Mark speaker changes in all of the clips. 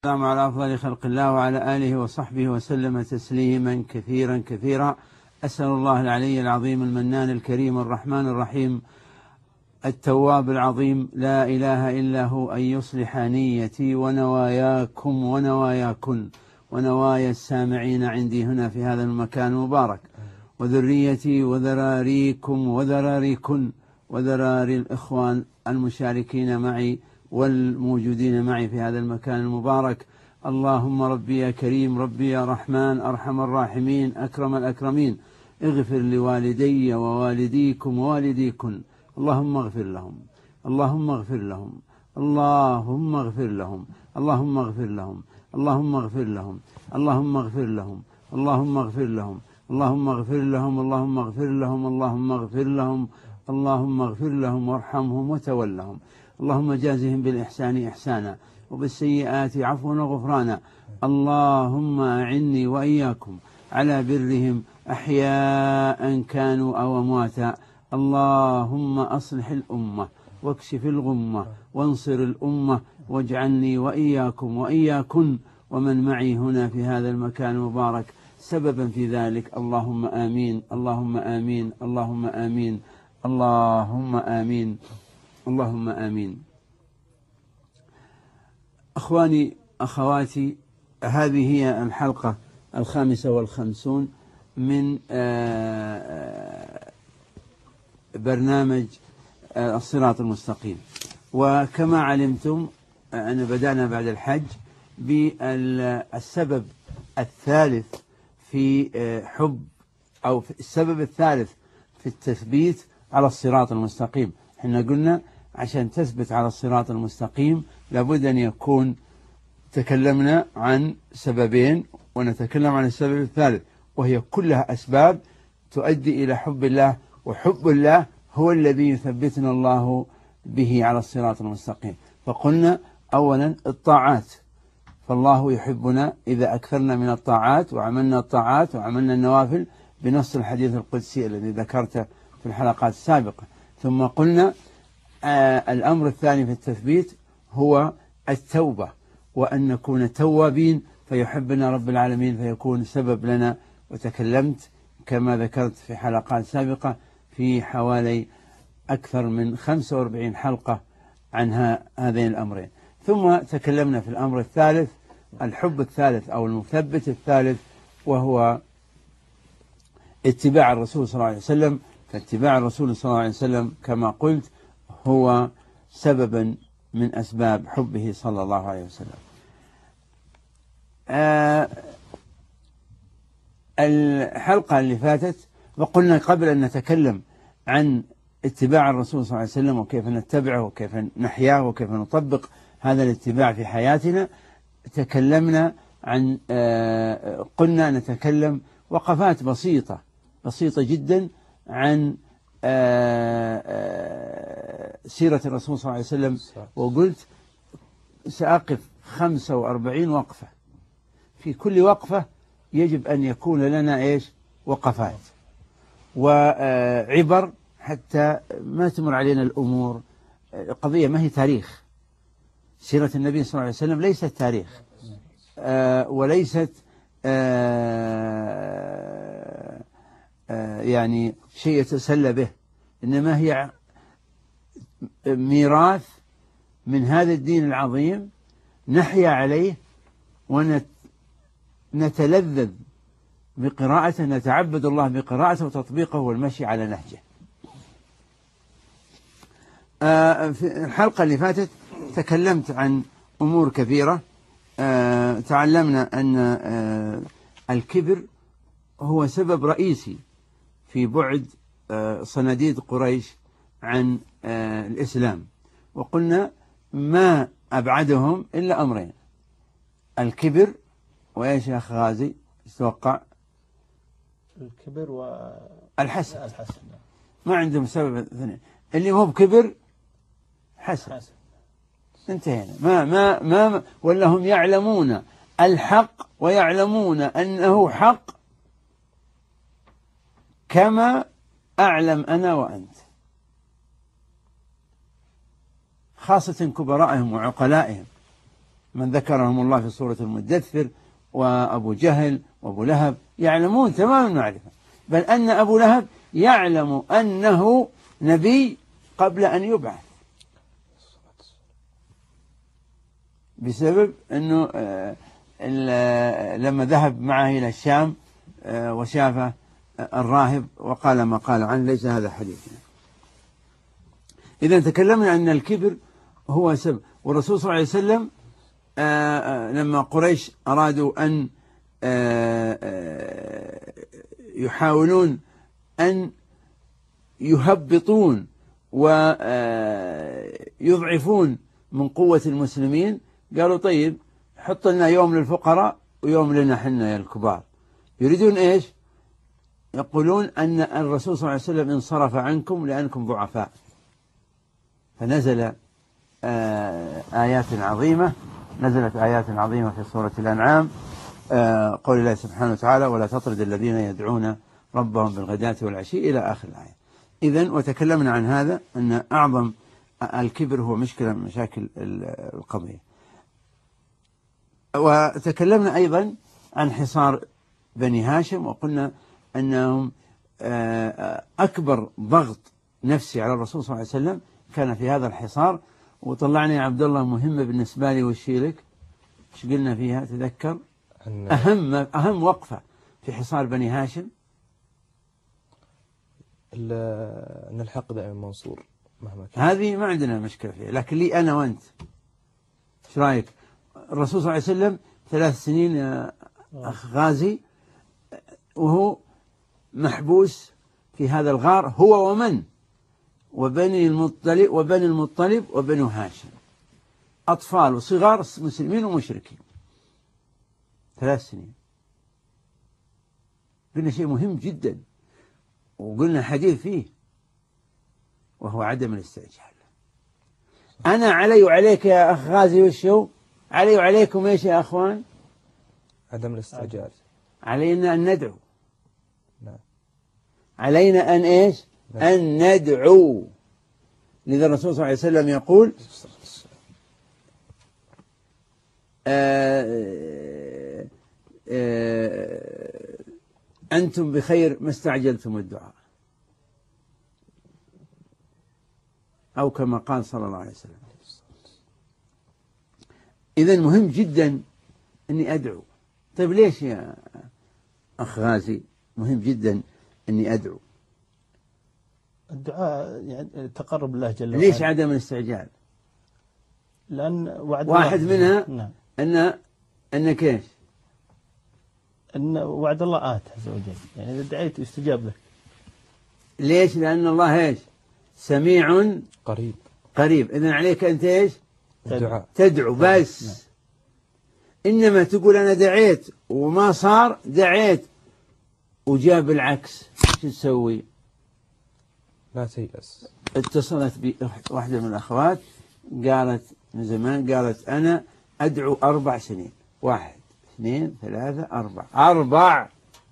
Speaker 1: السلام على أفضل خلق الله وعلى آله وصحبه وسلم تسليما كثيرا كثيرا. أسأل الله العلي العظيم المنان الكريم الرحمن الرحيم التواب العظيم لا إله إلا هو أن يصلح نيتي ونواياكم ونواياكن ونوايا السامعين عندي هنا في هذا المكان المبارك، وذريتي وذراريكم وذراريكن وذراري الإخوان المشاركين معي والموجودين معي في هذا المكان المبارك. اللهم ربي يا كريم، ربي يا رحمن، أرحم الراحمين، أكرم الأكرمين، اغفر لوالدي ووالديكم ووالديكن. اللهم اغفر لهم، اللهم اغفر لهم، اللهم اغفر لهم، اللهم اغفر لهم، اللهم اغفر لهم، اللهم اغفر لهم، اللهم اغفر لهم، اللهم اغفر لهم، اللهم اغفر لهم، اللهم اغفر لهم، اللهم اغفر لهم وارحمهم وتولهم. اللهم جازهم بالإحسان إحسانا وبالسيئات عفوا وغفرانا. اللهم أعني وإياكم على برهم أحياء كانوا أو أمواتا. اللهم أصلح الأمة واكشف الغمة وانصر الأمة، واجعلني وإياكم وإياكن ومن معي هنا في هذا المكان المبارك سببا في ذلك. اللهم آمين، اللهم آمين، اللهم آمين، اللهم آمين، اللهم آمين. أخواني أخواتي، هذه هي الحلقة 55 من برنامج الصراط المستقيم. وكما علمتم أن بدأنا بعد الحج بالسبب الثالث في حب أو السبب الثالث في التثبيت على الصراط المستقيم. احنا قلنا عشان تثبت على الصراط المستقيم لابد أن يكون تكلمنا عن سببين، ونتكلم عن السبب الثالث، وهي كلها أسباب تؤدي إلى حب الله، وحب الله هو الذي يثبتنا الله به على الصراط المستقيم. فقلنا أولا الطاعات، فالله يحبنا إذا أكثرنا من الطاعات وعملنا الطاعات وعملنا النوافل بنص الحديث القدسي الذي ذكرته في الحلقات السابقة. ثم قلنا الأمر الثاني في التثبيت هو التوبة، وأن نكون توابين فيحبنا رب العالمين فيكون سبب لنا. وتكلمت كما ذكرت في حلقات سابقة في حوالي أكثر من 45 حلقة عن هذين الأمرين. ثم تكلمنا في الأمر الثالث، الحب الثالث أو المثبت الثالث، وهو اتباع الرسول صلى الله عليه وسلم. فاتباع الرسول صلى الله عليه وسلم كما قلت هو سببا من أسباب حبه صلى الله عليه وسلم. الحلقة اللي فاتت وقلنا قبل أن نتكلم عن اتباع الرسول صلى الله عليه وسلم وكيف نتبعه وكيف نحياه وكيف نطبق هذا الاتباع في حياتنا، تكلمنا عن قلنا نتكلم وقفات بسيطة جدا عن سيرة الرسول صلى الله عليه وسلم. وقلت سأقف 45 وقفة، في كل وقفة يجب أن يكون لنا إيش؟ وقفات وعبر حتى ما تمر علينا الأمور. قضية ما هي تاريخ، سيرة النبي صلى الله عليه وسلم ليست تاريخ وليست يعني شيء يتسلى به، إنما هي ميراث من هذا الدين العظيم نحيا عليه ونتلذذ بقراءته، نتعبد الله بقراءته وتطبيقه والمشي على نهجه. في الحلقة اللي فاتت تكلمت عن أمور كثيرة. تعلمنا أن الكبر هو سبب رئيسي في بعد صناديد قريش عن الإسلام، وقلنا ما أبعدهم إلا أمرين: الكبر وإيش يا أخي غازي تتوقع؟
Speaker 2: الكبر
Speaker 1: والحسد. ما عندهم سبب اثنين، اللي هو بكبر حسد. انتهينا. ما ولا هم يعلمون الحق ويعلمون أنه حق كما أعلم أنا وأنت، خاصة كبرائهم وعقلائهم. من ذكرهم الله في سورة المدثر وأبو جهل وأبو لهب يعلمون تمام المعرفة، بل أن أبو لهب يعلم أنه نبي قبل أن يبعث، بسبب أنه لما ذهب معه إلى الشام وشاف الراهب وقال ما قال عنه ليس هذا حديثنا. إذا تكلمنا أن الكبر هو سبب. والرسول صلى الله عليه وسلم لما قريش أرادوا أن يحاولون أن يهبطون ويضعفون من قوة المسلمين، قالوا طيب حط لنا يوم للفقراء ويوم لنا حنا الكبار. يريدون إيش؟ يقولون أن الرسول صلى الله عليه وسلم انصرف عنكم لأنكم ضعفاء. فنزل آيات عظيمة، نزلت آيات عظيمة في سورة الأنعام، قول الله سبحانه وتعالى ولا تطرد الذين يدعون ربهم بالغداة والعشي إلى آخر الآية. إذن وتكلمنا عن هذا أن أعظم الكبر هو مشكلة من مشاكل القضية. وتكلمنا أيضا عن حصار بني هاشم، وقلنا أنهم أكبر ضغط نفسي على الرسول صلى الله عليه وسلم كان في هذا الحصار. وطلعنا يا عبد الله مهمة بالنسبة لي والشيلك، ايش قلنا فيها تذكر؟ أهم وقفة في حصار بني هاشم
Speaker 2: أن الحق دائما منصور مهما كان.
Speaker 1: هذه ما عندنا مشكلة فيها، لكن لي أنا وأنت ايش رأيك؟ الرسول صلى الله عليه وسلم 3 سنين يا أخ غازي وهو محبوس في هذا الغار، هو ومن؟ وبني المطلب وبنو هاشم، أطفال وصغار مسلمين ومشركين، 3 سنين. قلنا شيء مهم جدا وقلنا حديث فيه، وهو عدم الاستعجال. أنا علي وعليك يا أخ غازي والشو، علي وعليكم إيش يا أخوان؟
Speaker 2: عدم الاستعجال.
Speaker 1: علينا أن ندعو.
Speaker 2: نعم.
Speaker 1: علينا أن إيش؟ أن ندعو. لذا الرسول صلى الله عليه وسلم يقول أنتم بخير ما استعجلتم الدعاء، أو كما قال صلى الله عليه وسلم. إذن مهم جدا أني أدعو. طيب ليش يا أخ غازي مهم جدا أني أدعو؟
Speaker 3: الدعاء يعني تقرب الله جل وعلا.
Speaker 1: ليش عدم الاستعجال؟
Speaker 3: لأن وعد
Speaker 1: واحد
Speaker 3: الله
Speaker 1: منها
Speaker 3: نعم.
Speaker 1: أنك إيش؟
Speaker 3: أن وعد الله آت عز وجل، يعني إذا دعيت يستجاب لك.
Speaker 1: ليش؟ لأن الله إيش؟ سميع قريب. إذن عليك أنت إيش؟ تدعو بس. نعم. إنما تقول أنا دعيت وما صار، دعيت وجاب العكس، شو تسوي؟
Speaker 2: لا تيأس.
Speaker 1: اتصلت بي واحدة من الأخوات قالت من زمان، قالت أنا أدعو 4 سنين، 1 2 3 4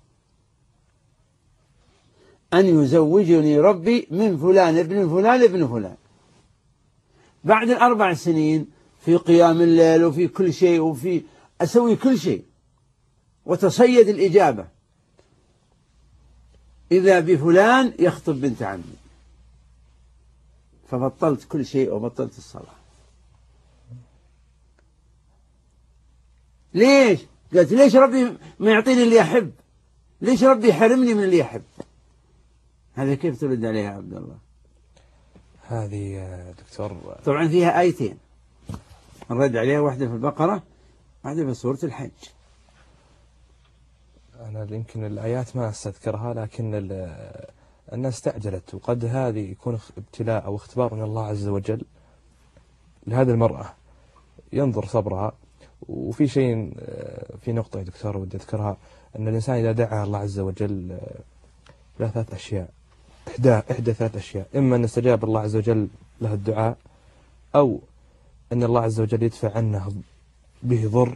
Speaker 1: أن يزوجني ربي من فلان ابن فلان ابن فلان. بعد 4 سنين في قيام الليل وفي كل شيء وفي أسوي كل شيء وتصيد الإجابة، إذا بفلان يخطب بنت عمي، فبطلت كل شيء وبطلت الصلاة. ليش؟ قالت ليش ربي ما يعطيني اللي أحب؟ ليش ربي يحرمني من اللي أحب؟ هذا كيف ترد عليها يا عبد الله؟
Speaker 2: هذه دكتور
Speaker 1: طبعا فيها آيتين نرد عليها، واحدة في البقرة واحدة في سورة الحج.
Speaker 2: أنا يمكن الآيات ما أستذكرها، لكن الناس استعجلت، وقد هذه يكون ابتلاء أو اختبار من الله عز وجل لهذه المرأة، ينظر صبرها. وفي شيء، في نقطة يا دكتور ودي أذكرها، أن الإنسان إذا دعا الله عز وجل له 3 أشياء، إحدى 3 أشياء: إما أن استجاب الله عز وجل له الدعاء، أو أن الله عز وجل يدفع عنه به ضر،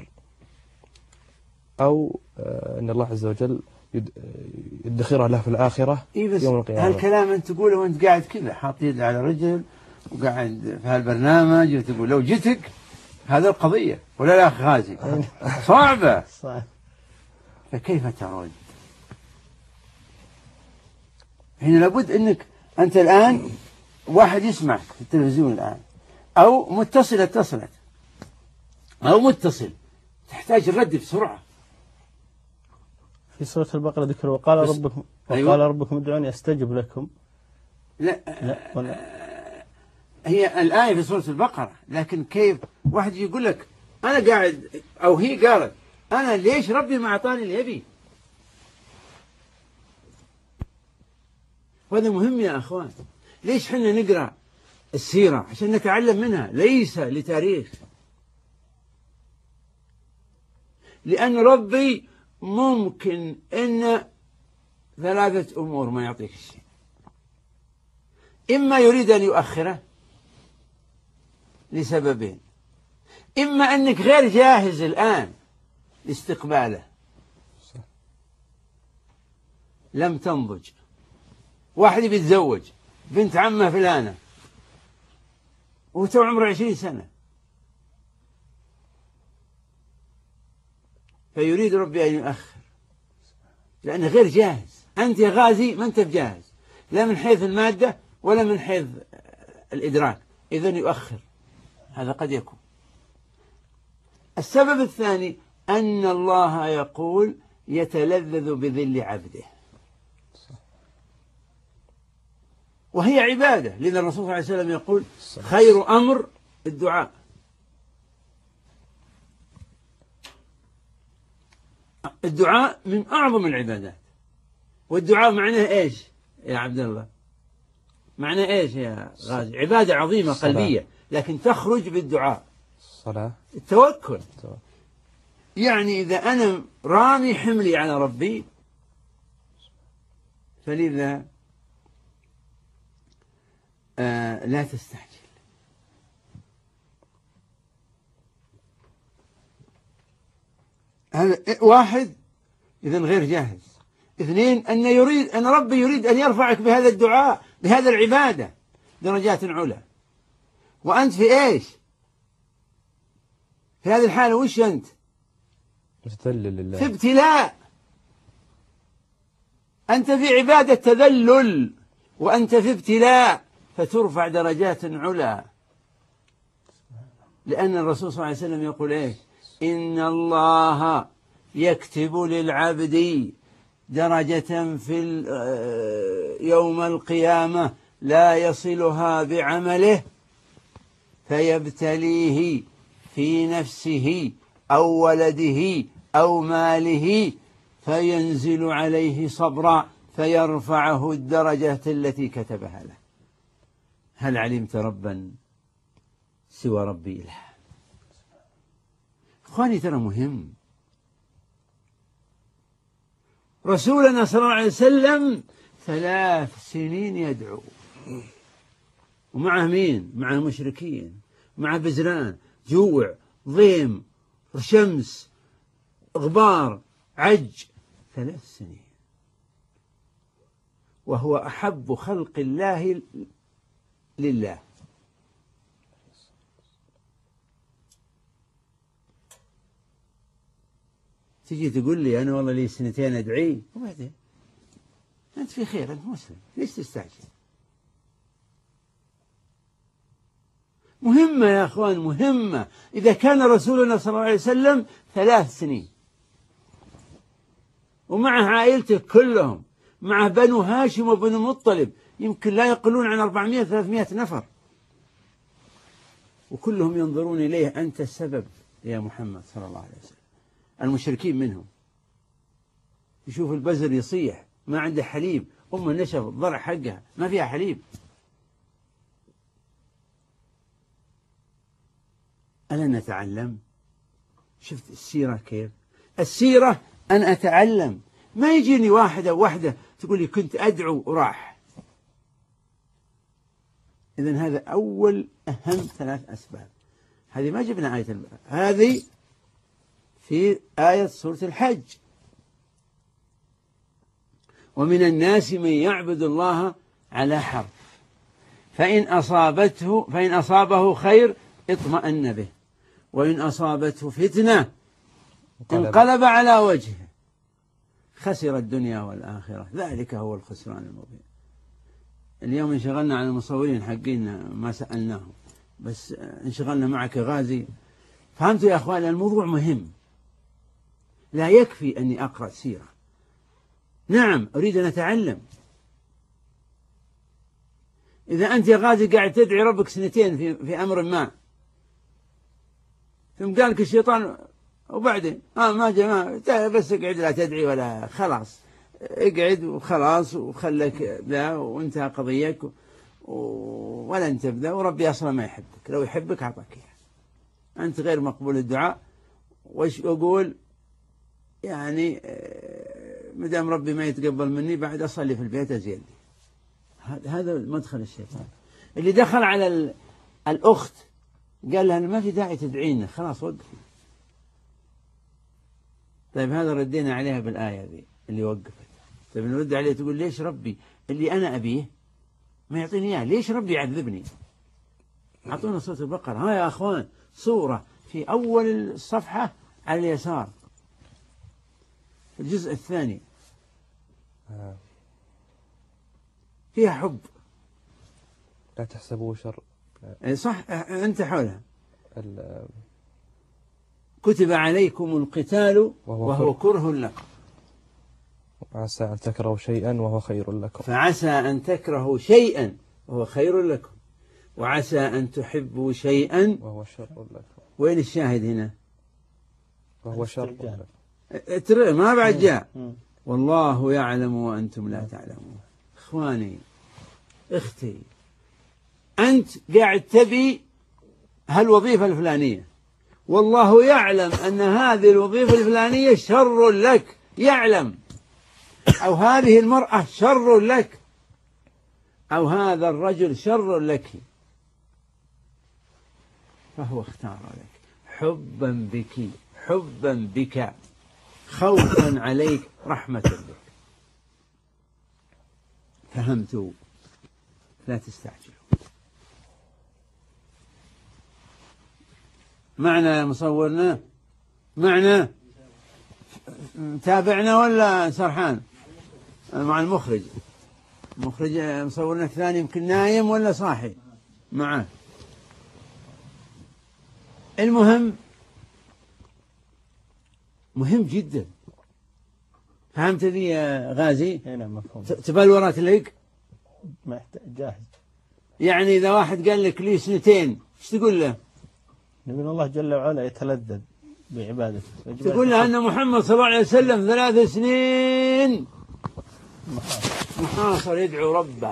Speaker 2: أو أن الله عز وجل يدخرها له في الآخرة يوم القيامة.
Speaker 1: هالكلام أنت تقوله وأنت قاعد كذا حاط يد على رجل وقاعد في هالبرنامج، وتقول لو جتك هذا القضية ولا لا أخ غازي؟ صعبة.
Speaker 3: صح.
Speaker 1: فكيف ترد؟ هنا لابد أنك أنت الآن واحد يسمعك في التلفزيون الآن، أو متصلة اتصلت، أو متصل، تحتاج الرد بسرعة.
Speaker 3: في سورة البقرة ذكر وقال ربكم
Speaker 1: أيوة.
Speaker 3: وقال ربكم ادعوني أستجب لكم.
Speaker 1: لا,
Speaker 3: ولا.
Speaker 1: هي الآية في سورة البقرة، لكن كيف واحد يقول لك أنا قاعد، أو هي قالت أنا ليش ربي ما أعطاني اللي يبي؟ وهذا مهم يا أخوان. ليش حنا نقرأ السيرة؟ عشان نتعلم منها، ليس لتاريخ. لأن ربي ممكن أن 3 أمور ما يعطيك الشيء. إما يريد أن يؤخره لسببين، إما أنك غير جاهز الآن لاستقباله، لم تنضج. واحد بيتزوج بنت عمه فلانة وتو عمره 20 سنة، فيريد ربي أن يؤخر لأنه غير جاهز. أنت يا غازي ما أنت بجاهز، لا من حيث المادة ولا من حيث الإدراك، إذن يؤخر. هذا قد يكون. السبب الثاني أن الله يقول يتلذذ بذل عبده، وهي عبادة. لذا الرسول صلى الله عليه وسلم يقول خير أمر الدعاء. الدعاء من أعظم العبادات. والدعاء معناه إيش يا عبد الله؟ معناه إيش يا غازي؟ عبادة عظيمة قلبية، لكن تخرج بالدعاء.
Speaker 2: الصلاة،
Speaker 1: التوكل. يعني إذا أنا رامي حملي على ربي، فلذا لا تستعجل. هذا واحد، إذن غير جاهز. 2 أن ربي يريد أن يرفعك بهذا الدعاء، بهذا العبادة، درجات علا. وأنت في إيش؟ في هذه الحالة وش أنت؟
Speaker 2: متذلل لله،
Speaker 1: في ابتلاء. أنت في عبادة تذلل، وأنت في ابتلاء، فترفع درجات علا. لأن الرسول صلى الله عليه وسلم يقول إيه؟ إن الله يكتب للعبد درجة في يوم القيامة لا يصلها بعمله، فيبتليه في نفسه أو ولده أو ماله، فينزل عليه صبرا فيرفعه الدرجة التي كتبها له. هل علمت ربا سوى ربي إله؟ أخواني ترى مهم. رسولنا صلى الله عليه وسلم 3 سنين يدعو، ومعه مين؟ معه مشركين، معه بزران، جوع، ضيم، شمس، غبار، عج، 3 سنين، وهو أحب خلق الله لله. تجي تقول لي أنا والله لي 2 أدعي، وبعدين أنت في خير، أنت مسلم، ليش تستعجل؟ مهمة يا أخوان، مهمة. إذا كان رسولنا صلى الله عليه وسلم 3 سنين ومعه عائلته كلهم، مع بنو هاشم وبنو مطلب يمكن لا يقلون عن 400-300 نفر، وكلهم ينظرون إليه أنت السبب يا محمد صلى الله عليه وسلم. المشركين منهم، يشوف البزر يصيح ما عنده حليب، أمه نشف الضرع حقها ما فيها حليب. ألا نتعلم؟ شفت السيرة كيف؟ السيرة أن أتعلم، ما يجيني واحدة تقول لي كنت أدعو وراح. إذن هذا أول أهم 3 أسباب. هذه ما جبنا آية هذه في آية سورة الحج. ومن الناس من يعبد الله على حرف، فإن أصابه خير اطمأن به، وإن أصابته فتنة انقلب على وجهه خسر الدنيا والآخرة ذلك هو الخسران المبين. اليوم انشغلنا عن المصورين حقين ما سألناهم، بس انشغلنا معك غازي. فهمتوا يا أخوان؟ الموضوع مهم، لا يكفي أني أقرأ سيرة، نعم أريد أن أتعلم. إذا أنت يا غازي قاعد تدعي ربك سنتين في أمر ما، ثم قال لك الشيطان وبعدين ما جاء بس اقعد لا تدعي ولا خلاص، اقعد وخلاص وخلك ذا وانتهى قضيك ولا انت بذا، وربي أصلا ما يحبك، لو يحبك أعطاك إياه، أنت غير مقبول الدعاء. وش أقول يعني؟ مدام ربي ما يتقبل مني بعد أصلي في البيت أزيد. هذا مدخل الشيطان. اللي دخل على الأخت قال لها ما في داعي تدعينا، خلاص وقفي. طيب هذا ردينا عليها بالآية ذي اللي وقفت. طيب نرد عليه تقول ليش ربي اللي أنا أبيه ما يعطيني إياه؟ ليش ربي يعذبني؟ أعطونا سورة البقرة، ها يا أخوان، سورة في أول الصفحة على اليسار في الجزء الثاني فيها حب.
Speaker 2: لا تحسبوه شر.
Speaker 1: صح، أنت حولها. كتب عليكم القتال وهو كره لكم،
Speaker 2: عسى أن تكرهوا شيئا وهو خير لكم،
Speaker 1: فعسى أن تكرهوا شيئا وهو خير لكم، وعسى أن تحبوا شيئا
Speaker 2: وهو شر لكم.
Speaker 1: وين الشاهد هنا؟
Speaker 2: وهو شر لكم.
Speaker 1: ما بعد جاء والله يعلم وأنتم لا تعلمون. إخواني اختي، أنت قاعد تبي هالوظيفة الفلانية، والله يعلم أن هذه الوظيفة الفلانية شر لك، يعلم، أو هذه المرأة شر لك، أو هذا الرجل شر لك، فهو اختار لك حبا بك، حبا بك، خوفا عليك، رحمة بك. فهمتوا؟ لا تستعجلوا. معنا مصورنا؟ معنا؟ تابعنا ولا سرحان؟ مع المخرج مصورنا الثاني يمكن نايم ولا صاحي معه. المهم مهم جدا. فهمت ذي يا غازي؟
Speaker 3: هنا مفهوم.
Speaker 1: تبلورة تلق
Speaker 3: ما يحتاج جاهز.
Speaker 1: يعني إذا واحد قال لك لي سنتين ايش تقول له؟
Speaker 3: نقول الله جل وعلا يتلذذ بعبادته.
Speaker 1: تقول له أن محمد صلى الله عليه وسلم 3 سنين محاصر يدعو ربه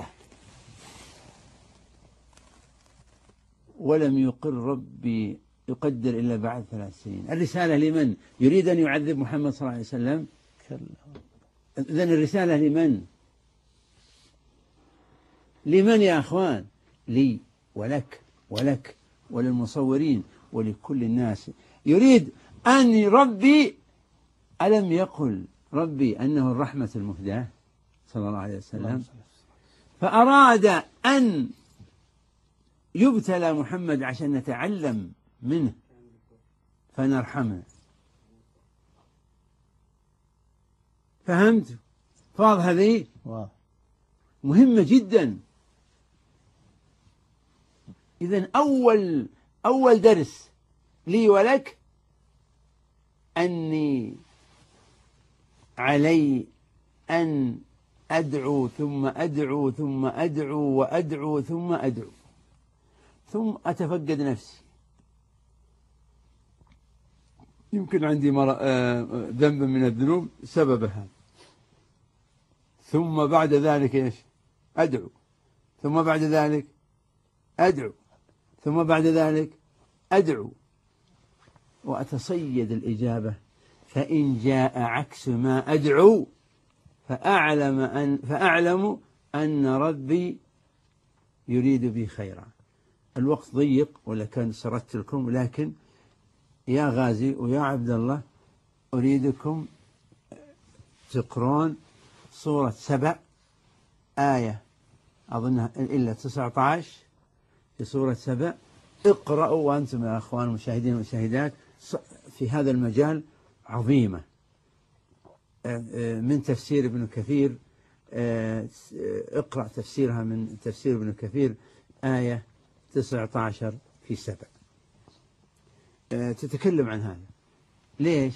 Speaker 1: ولم يقر ربي يقدر إلا بعد 3 سنين. الرسالة لمن؟ يريد أن يعذب محمد صلى الله عليه وسلم؟ إذن الرسالة لمن؟ لمن يا أخوان؟ لي ولك ولك وللمصورين ولكل الناس. يريد أن ربي، ألم يقل ربي أنه الرحمة المهداة صلى الله عليه وسلم؟ فأراد أن يبتلى محمد عشان نتعلم منه فنرحمه. فهمت؟ فاض هذه مهمة جدا. إذن أول درس لي ولك أني علي أن أدعو ثم أدعو ثم أدعو وأدعو ثم أدعو ثم أتفقد نفسي. يمكن عندي ذنب من الذنوب سببها، ثم بعد ذلك إيش؟ أدعو، ثم بعد ذلك أدعو، ثم بعد ذلك أدعو، وأتصيد الإجابة. فإن جاء عكس ما أدعو فأعلم أن ربي يريد بي خيرا. الوقت ضيق ولا كان سردت لكم، لكن يا غازي ويا عبد الله أريدكم تقرون سورة 7 آية أظنها إلا 19 في سورة 7 اقرأوا وأنتم يا أخوان المشاهدين والمشاهدات في هذا المجال عظيمة، من تفسير ابن كثير. اقرأ تفسيرها من تفسير ابن كثير آية 19 في 7 تتكلم عن هذا. ليش؟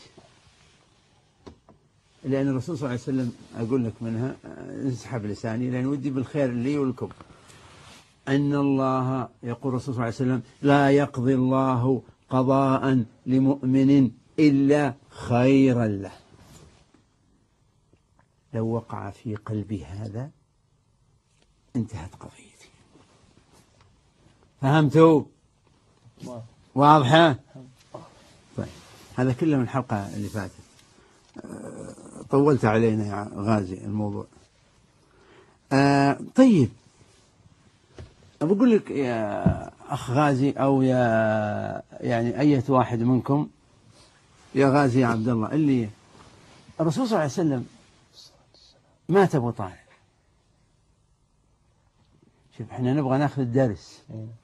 Speaker 1: لأن الرسول صلى الله عليه وسلم، أقول لك منها انسحب لساني لأن ودي بالخير لي ولكم، أن الله يقول الرسول صلى الله عليه وسلم: لا يقضي الله قضاء لمؤمن إلا خيرا له. لو وقع في قلبي هذا انتهت قضيتي. فهمتوا؟ واضحة؟ طيب، هذا كله من الحلقة اللي فاتت. طولت علينا يا غازي الموضوع. طيب، بقول لك يا أخ غازي، أو يا يعني أية واحد منكم، يا غازي يا عبد الله، اللي الرسول صلى الله عليه وسلم مات أبو طالب. شوف، احنا نبغى ناخذ الدرس.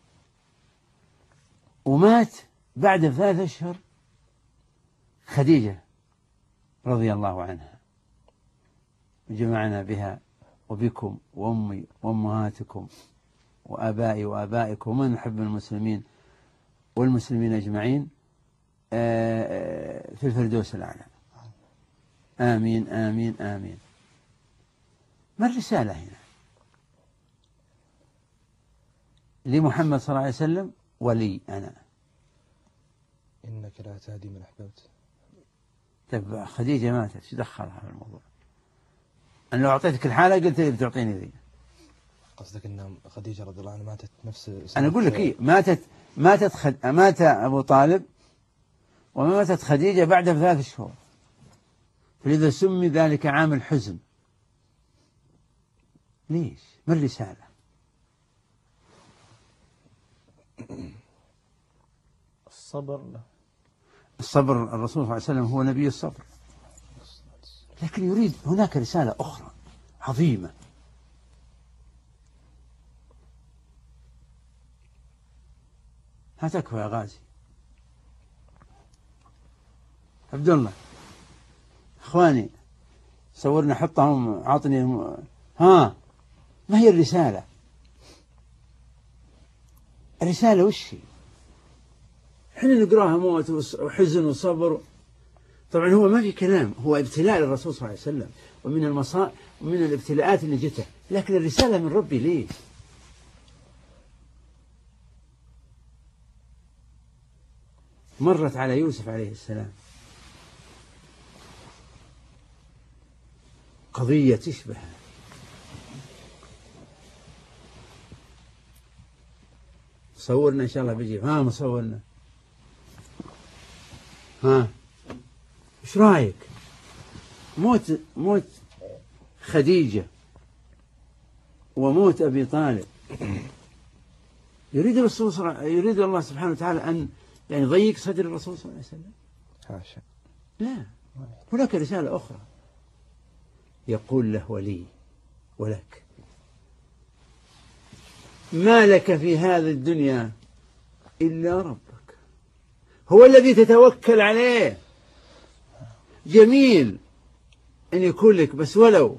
Speaker 1: ومات بعد 3 أشهر خديجة رضي الله عنها، وجمعنا بها وبكم وأمي وأمهاتكم وآبائي وآبائكم ومن نحب المسلمين والمسلمين أجمعين في الفردوس الأعلى. آمين آمين آمين. ما الرسالة هنا لمحمد صلى الله عليه وسلم ولي أنا؟
Speaker 2: إنك لا تهدي من أحببت.
Speaker 1: طيب خديجة ماتت، شو دخلها في الموضوع؟ أنا لو أعطيتك الحالة قلت لي بتعطيني ذي.
Speaker 2: قصدك أن خديجة رضي الله عنها ماتت نفس
Speaker 1: أنا أقول لك إيه، مات أبو طالب وما ماتت خديجة بعد 3 شهور، فلذا سمي ذلك عام الحزن. ليش؟ ما الرسالة؟ الصبر. الرسول صلى الله عليه وسلم هو نبي الصبر، لكن يريد هناك رسالة أخرى عظيمة. ها تكفى يا غازي. عبد الله، اخواني صورنا، حطهم، عطني ها، ما هي الرسالة؟ الرسالة وش هي؟ احنا نقراها موت وحزن وصبر. طبعا هو ما في كلام، هو ابتلاء للرسول صلى الله عليه وسلم ومن المصائب ومن الابتلاءات اللي جته، لكن الرسالة من ربي. ليه؟ مرت على يوسف عليه السلام قضية تشبه، صورنا إن شاء الله بيجي. ها مصورنا، ها إيش رأيك؟ موت خديجة وموت أبي طالب، يريد الله سبحانه وتعالى أن يعني يضيق صدر الرسول صلى الله عليه وسلم؟
Speaker 2: حاشا،
Speaker 1: لا، هناك رسالة أخرى. يقول له ولي ولك: ما لك في هذه الدنيا إلا ربك، هو الذي تتوكل عليه. جميل أن يكون لك، بس ولو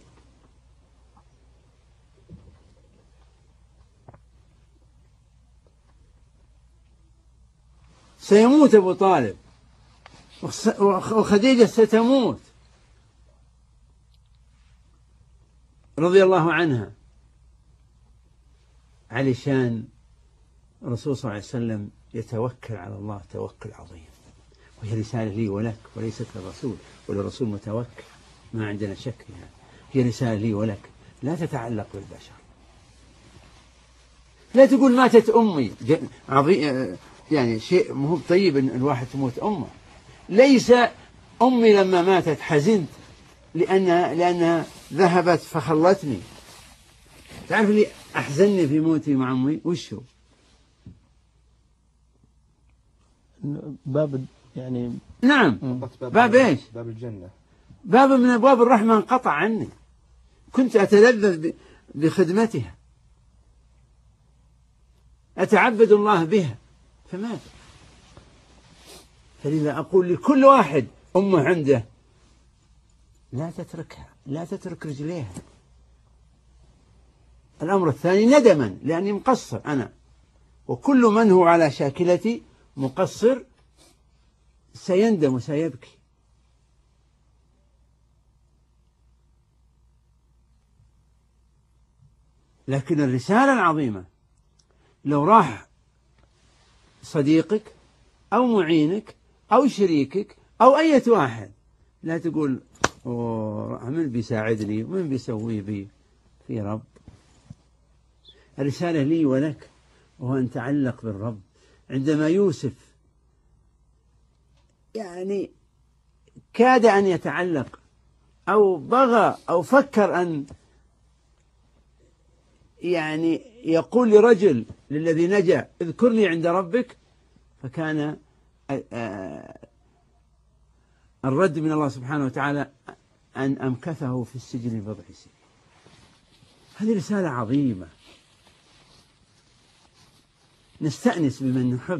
Speaker 1: سيموت أبو طالب وخديجة ستموت رضي الله عنها، علشان الرسول صلى الله عليه وسلم يتوكل على الله توكل عظيم. وهي رسالة لي ولك وليست للرسول، وللرسول متوكل، ما عندنا شك في هذا. هي رسالة لي ولك، لا تتعلق بالبشر. لا تقول ماتت أمي، يعني شيء مو طيب أن الواحد تموت أمه. ليس أمي لما ماتت حزنت لأنها ذهبت فخلتني. تعرف لي أحزنني في موتي مع أمي وش هو؟
Speaker 3: باب يعني
Speaker 1: نعم، باب إيش؟
Speaker 2: باب الجنة،
Speaker 1: باب من أبواب الرحمة انقطع عني، كنت أتلذذ بخدمتها، أتعبد الله بها، فماذا؟ فلذا أقول لكل واحد أمه عنده لا تتركها، لا تترك رجليها. الأمر الثاني ندما لأني مقصر أنا، وكل من هو على شاكلتي مقصر سيندم وسيبكي. لكن الرسالة العظيمة لو راح صديقك أو معينك أو شريكك أو أي واحد، لا تقول من بيساعدني ومن بيسوي بي. في رب. الرسالة لي ولك، وهو أن تعلق بالرب. عندما يوسف يعني كاد أن يتعلق أو بغى أو فكر أن يعني يقول لرجل للذي نجا اذكرني عند ربك، فكان الرد من الله سبحانه وتعالى أن أمكثه في السجن بضع سنين. هذه رسالة عظيمة. نستأنس بمن نحب،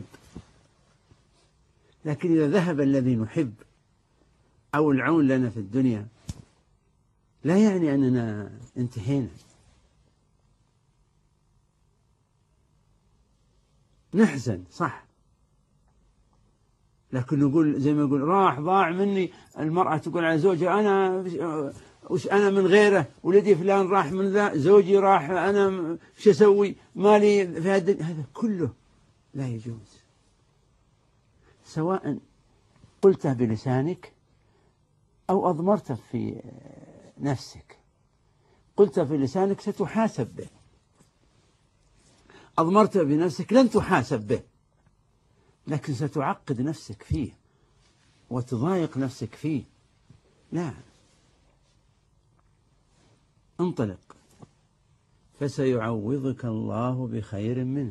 Speaker 1: لكن إذا ذهب الذي نحب أو العون لنا في الدنيا لا يعني أننا انتهينا. نحزن صح، لكن نقول زي ما يقول راح ضاع مني. المرأة تقول على زوجها أنا من غيره، ولدي فلان راح من ذا، زوجي راح، أنا شو أسوي، مالي في هذا كله لا يجوز. سواء قلته بلسانك أو أضمرته في نفسك. قلته في لسانك ستحاسب به، أضمرته بنفسك لن تحاسب به، لكن ستعقد نفسك فيه وتضايق نفسك فيه. لا، انطلق فسيعوضك الله بخير منه.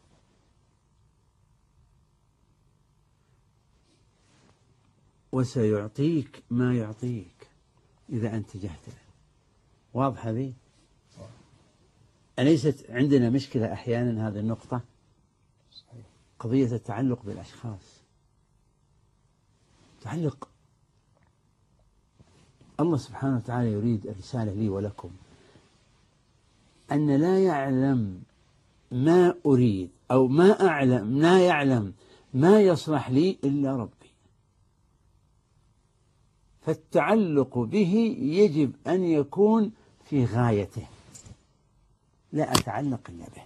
Speaker 1: وسيعطيك ما يعطيك إذا أنتجهت له. واضح هذه؟ أليست عندنا مشكلة أحيانا هذه النقطة؟ قضية التعلق بالأشخاص. تعلق. الله سبحانه وتعالى يريد الرسالة لي ولكم أن لا يعلم ما أريد أو ما أعلم، لا يعلم ما يصلح لي إلا ربي. فالتعلق به يجب أن يكون في غايته، لا أتعلق إلا به.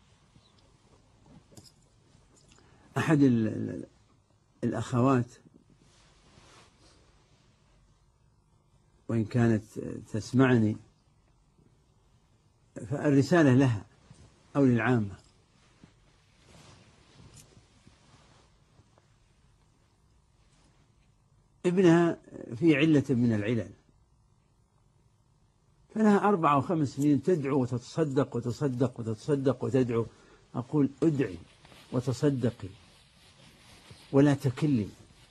Speaker 1: أحد الأخوات وإن كانت تسمعني فالرسالة لها أو للعامة. ابنها في علة من العلل، فلها 4 أو 5 سنين تدعو وتتصدق وتصدق وتتصدق وتدعو. أقول ادعي وتصدقي ولا تكلي،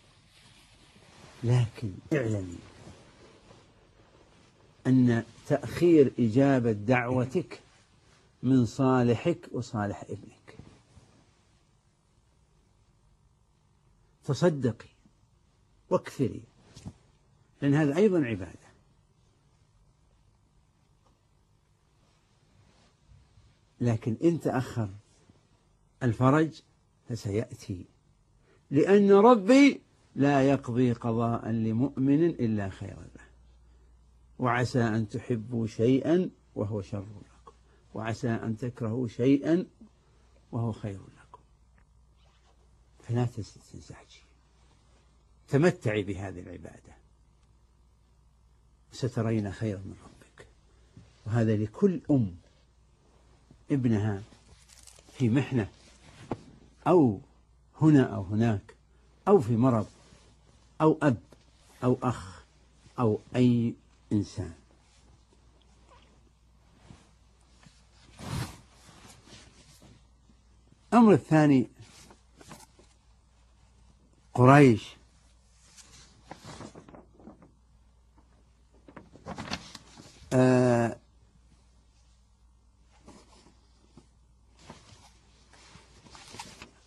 Speaker 1: لكن اعلمي أن تأخير إجابة دعوتك من صالحك وصالح ابنك. تصدقي واكثري، لأن هذا أيضا عبادة. لكن إن تأخر الفرج فسيأتي، لأن ربي لا يقضي قضاء لمؤمن إلا خيرا له. وعسى أن تحبوا شيئا وهو شر لكم، وعسى أن تكرهوا شيئا وهو خير لكم. فلا تنزعجي، تمتعي بهذه العبادة سترين خيرا من ربك. وهذا لكل أم ابنها في محنة أو هنا أو هناك أو في مرض أو أب أو أخ أو أي إنسان. الأمر الثاني قريش.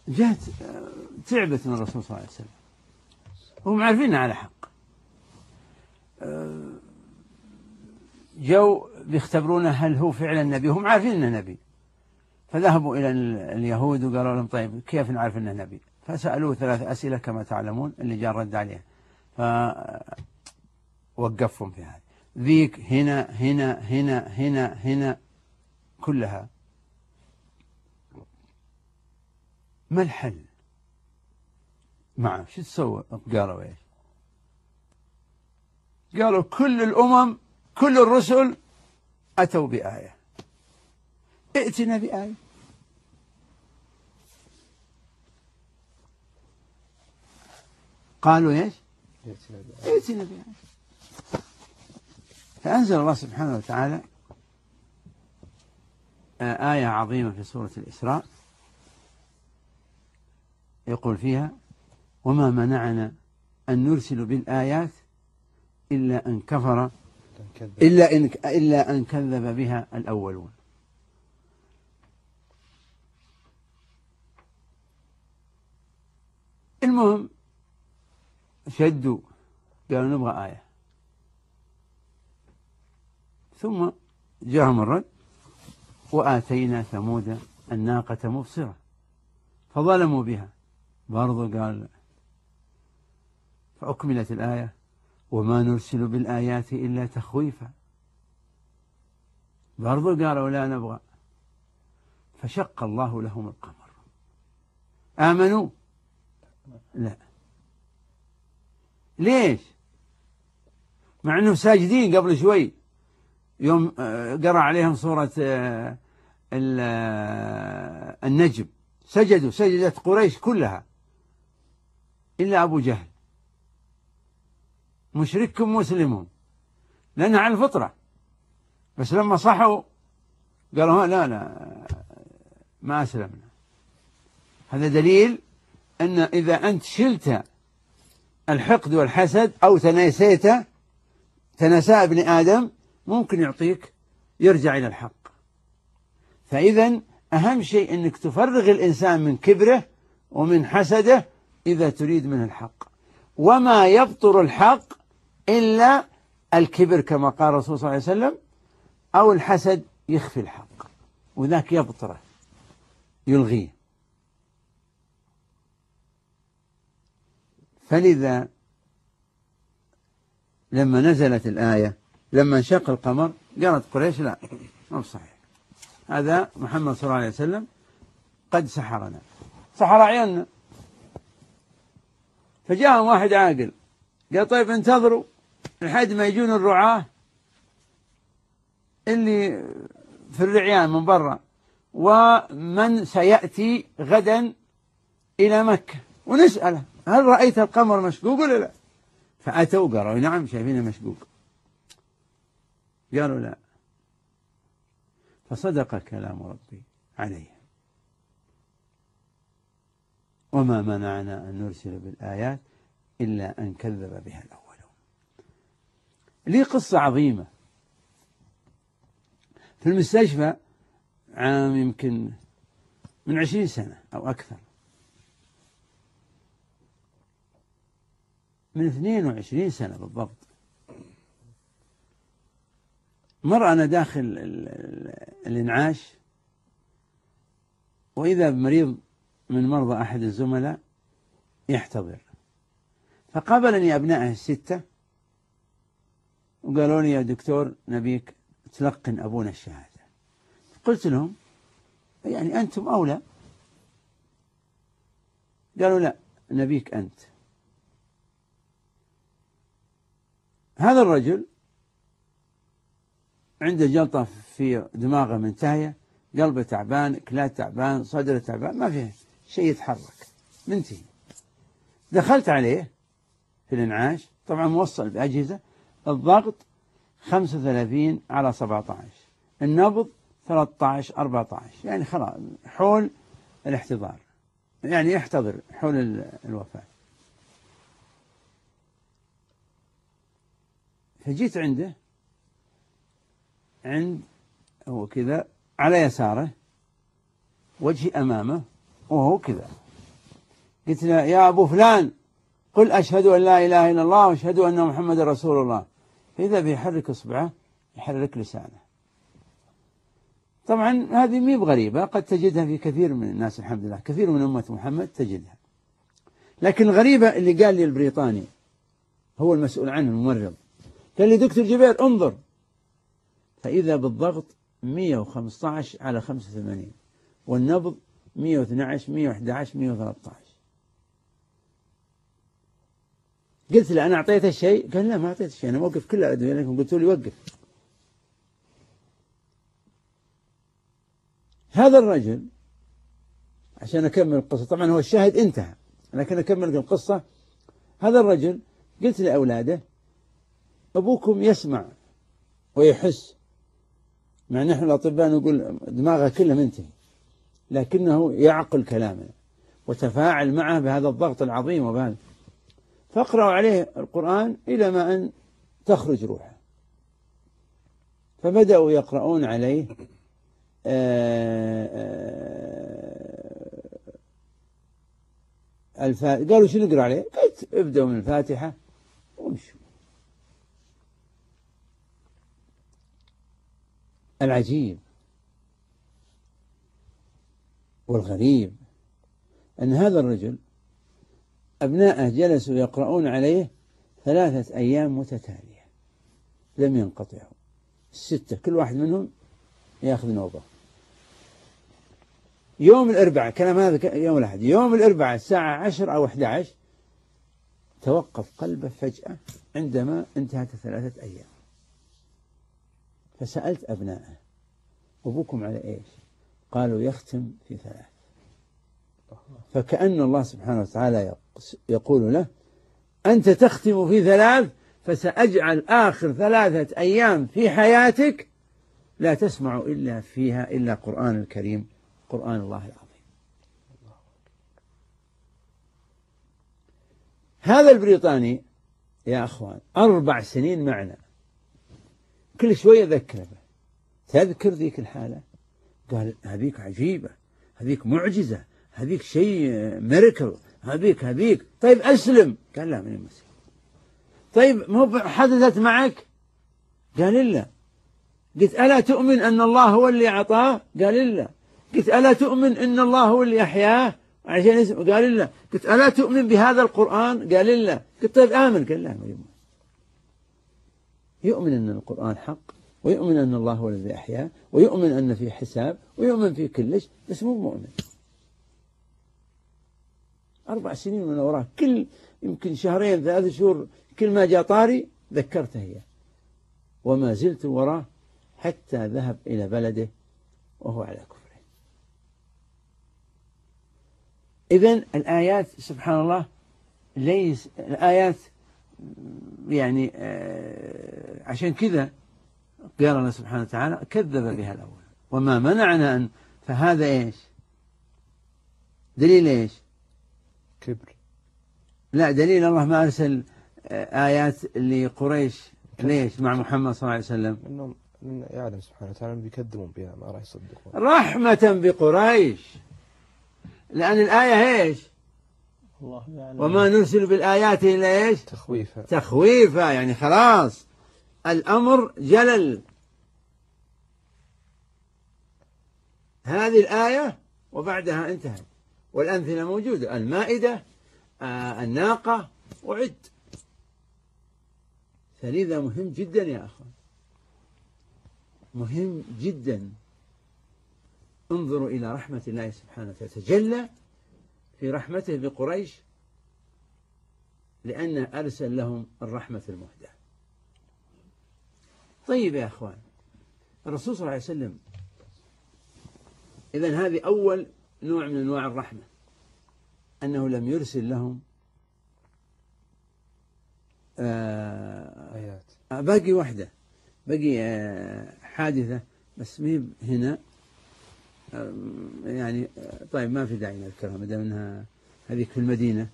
Speaker 1: جهت تعبت من الرسول صلى الله عليه وسلم، هم عارفين على حق. جو بيختبرونه هل هو فعلا نبي، هم عارفين انه نبي، فذهبوا الى اليهود وقالوا لهم طيب كيف نعرف انه نبي؟ فسألوه 3 أسئلة كما تعلمون، اللي جاء رد عليه، فوقفهم في هذا، ذيك هنا هنا هنا هنا هنا كلها، ما الحل معه؟ شو تسوي؟ قالوا ايش؟ قالوا كل الأمم كل الرسل أتوا بآية، ائتنا بآية. قالوا ايش؟ ائتنا بآية. فأنزل الله سبحانه وتعالى آية عظيمة في سورة الإسراء يقول فيها: وما منعنا أن نرسل بالآيات إلا أن كفر إلا أن كذب بها الأولون. المهم شدوا قالوا نبغى آية، ثم جاءهم الرد: وآتينا ثمود الناقة مبصرة فظلموا بها، برضو قال فأكملت الآية: وما نرسل بالآيات إلا تخويفا، برضو قالوا لا نبغى، فشق الله لهم القمر. آمنوا؟ لا. ليش؟ مع أنهم ساجدين قبل شوي يوم قرأ عليهم سورة النجم، سجدت قريش كلها إلا أبو جهل مشركهم مسلمهم، لأنها على الفطرة، بس لما صحوا قالوا لا ما أسلمنا. هذا دليل أن إذا أنت شلت الحقد والحسد أو تناسى ابن آدم ممكن يعطيك يرجع إلى الحق. فإذا أهم شيء أنك تفرغ الإنسان من كبره ومن حسده إذا تريد منه الحق، وما يبطر الحق إلا الكبر كما قال الرسول صلى الله عليه وسلم، أو الحسد يخفي الحق وذاك يبطره يلغيه. فلذا لما نزلت الآية لما انشق القمر قالت قريش لا ما صحيح، هذا محمد صلى الله عليه وسلم قد سحر عيوننا. فجاءهم واحد عاقل قال طيب انتظروا لحد ما يجون الرعاة اللي في الرعيان من برا، ومن سيأتي غدا إلى مكة، ونسأله هل رأيت القمر مشقوق ولا لا؟ فأتوا قالوا نعم شايفينه مشقوق. قالوا لا، فصدق كلام ربي عليهم: وما منعنا أن نرسل بالآيات إلا أن كذب بها الأولون. لي قصة عظيمة في المستشفى عام يمكن من 20 سنة أو أكثر، من 22 سنة بالضبط. مر أنا داخل الإنعاش وإذا بمريض من مرضى أحد الزملاء يحتضر، فقابلني أبنائه 6 وقالوا لي يا دكتور نبيك تلقن أبونا الشهادة. قلت لهم يعني أنتم أولى. قالوا لا نبيك أنت. هذا الرجل عنده جلطة في دماغه منتهية، قلبه تعبان، كلاه تعبان، صدره تعبان، ما فيه شيء يتحرك، منتهي. دخلت عليه في الإنعاش، طبعا موصل بأجهزة، الضغط 35/17، النبض 13/14، يعني خلاص حول الاحتضار، يعني يحتضر حول الوفاة. فجيت عنده، هو كذا على يساره، وجهي أمامه وهو كذا قلت له يا أبو فلان قل أشهد أن لا إله إلا الله وأشهد أن محمد رسول الله، فإذا بيحرك إصبعه يحرك لسانه. طبعا هذه مي بغريبة، قد تجدها في كثير من الناس الحمد لله، كثير من أمة محمد تجدها. لكن الغريبة اللي قال لي البريطاني هو المسؤول عنه الممرض، قال لي دكتور جبير انظر، فإذا بالضغط 115 على 85 والنبض 112 111 113. قلت له أنا أعطيته شيء؟ قال لا ما أعطيته شيء، أنا موقف كل الأدوية لكن قلت له وقف. هذا الرجل عشان أكمل القصة، طبعا هو الشاهد انتهى لكن أكمل القصة. هذا الرجل قلت لأولاده أبوكم يسمع ويحس، مع نحن الأطباء نقول دماغه كله منتهي، لكنه يعقل كلامنا وتفاعل معه بهذا الضغط العظيم وبهذا. فاقرأوا عليه القرآن إلى ما أن تخرج روحه. فبدأوا يقرؤون عليه قالوا شو نقرأ عليه؟ قلت ابدأوا من الفاتحة وامشوا. العجيب والغريب أن هذا الرجل أبناءه جلسوا يقرؤون عليه 3 أيام متتالية لم ينقطعوا، 6 كل واحد منهم يأخذ نوبة. يوم الأربعاء، كلام هذا يوم الأحد، يوم الأربعاء الساعة 10 أو 11 توقف قلبه فجأة عندما انتهت 3 أيام. فسألت أبنائه أبوكم على إيش؟ قالوا يختم في 3. فكأن الله سبحانه وتعالى يقول له أنت تختم في 3 فسأجعل آخر 3 أيام في حياتك لا تسمع إلا فيها إلا قرآن الكريم، قرآن الله العظيم. هذا البريطاني يا أخوان 4 سنين معنا، كل شوية ذكره به، تذكر ذيك الحالة؟ قال هذيك عجيبة، هذيك معجزة، هذيك شيء ميركل، هذيك طيب أسلم. قال لا من مسلم. طيب مو حدثت معك؟ قال لا. قلت ألا تؤمن أن الله هو اللي أعطاه؟ قال لا. قلت ألا تؤمن أن الله هو اللي أحياه عشان اسمه؟ قال لا. قلت ألا تؤمن بهذا القرآن؟ قال لا. قلت طيب آمن. قال لا ما يؤمن. يؤمن أن القرآن حق، ويؤمن أن الله هو الذي أحياه، ويؤمن أن في حساب، ويؤمن في كلش، بس مو مؤمن. 4 سنين من وراه، كل يمكن 2 3 شهور كل ما جاء طاري ذكرته هي، وما زلت وراه حتى ذهب إلى بلده وهو على كفره. إذن الآيات سبحان الله ليس الآيات يعني عشان كذا قال الله سبحانه وتعالى كذب بها الأول وما منعنا أن، فهذا إيش دليل؟ إيش
Speaker 2: كبر.
Speaker 1: لا دليل الله ما أرسل آيات لقريش ليش مع محمد صلى الله عليه وسلم؟
Speaker 2: إنهم يعلم سبحانه وتعالى أنهم بيكذبون بها ما راح يصدقون.
Speaker 1: رحمة بقريش، لأن الآية إيش؟
Speaker 3: الله يعني
Speaker 1: وما نرسل بالآيات إلا إيش؟ تخويفا، يعني خلاص الأمر جلل. هذه الآية وبعدها انتهت، والأمثلة موجودة، المائدة، الناقة، وعد. فلذا مهم جدا يا أخوان، مهم جدا. انظروا إلى رحمة الله سبحانه وتعالى، تجلى في رحمته بقريش لأنه أرسل لهم الرحمة المهداة. طيب يا أخوان، الرسول صلى الله عليه وسلم إذن هذه أول نوع من أنواع الرحمة، أنه لم يرسل لهم
Speaker 2: آيات.
Speaker 1: باقي واحدة، باقي حادثة بس مي هنا يعني. طيب ما في داعي نذكرها ما دام انها هذيك في المدينة.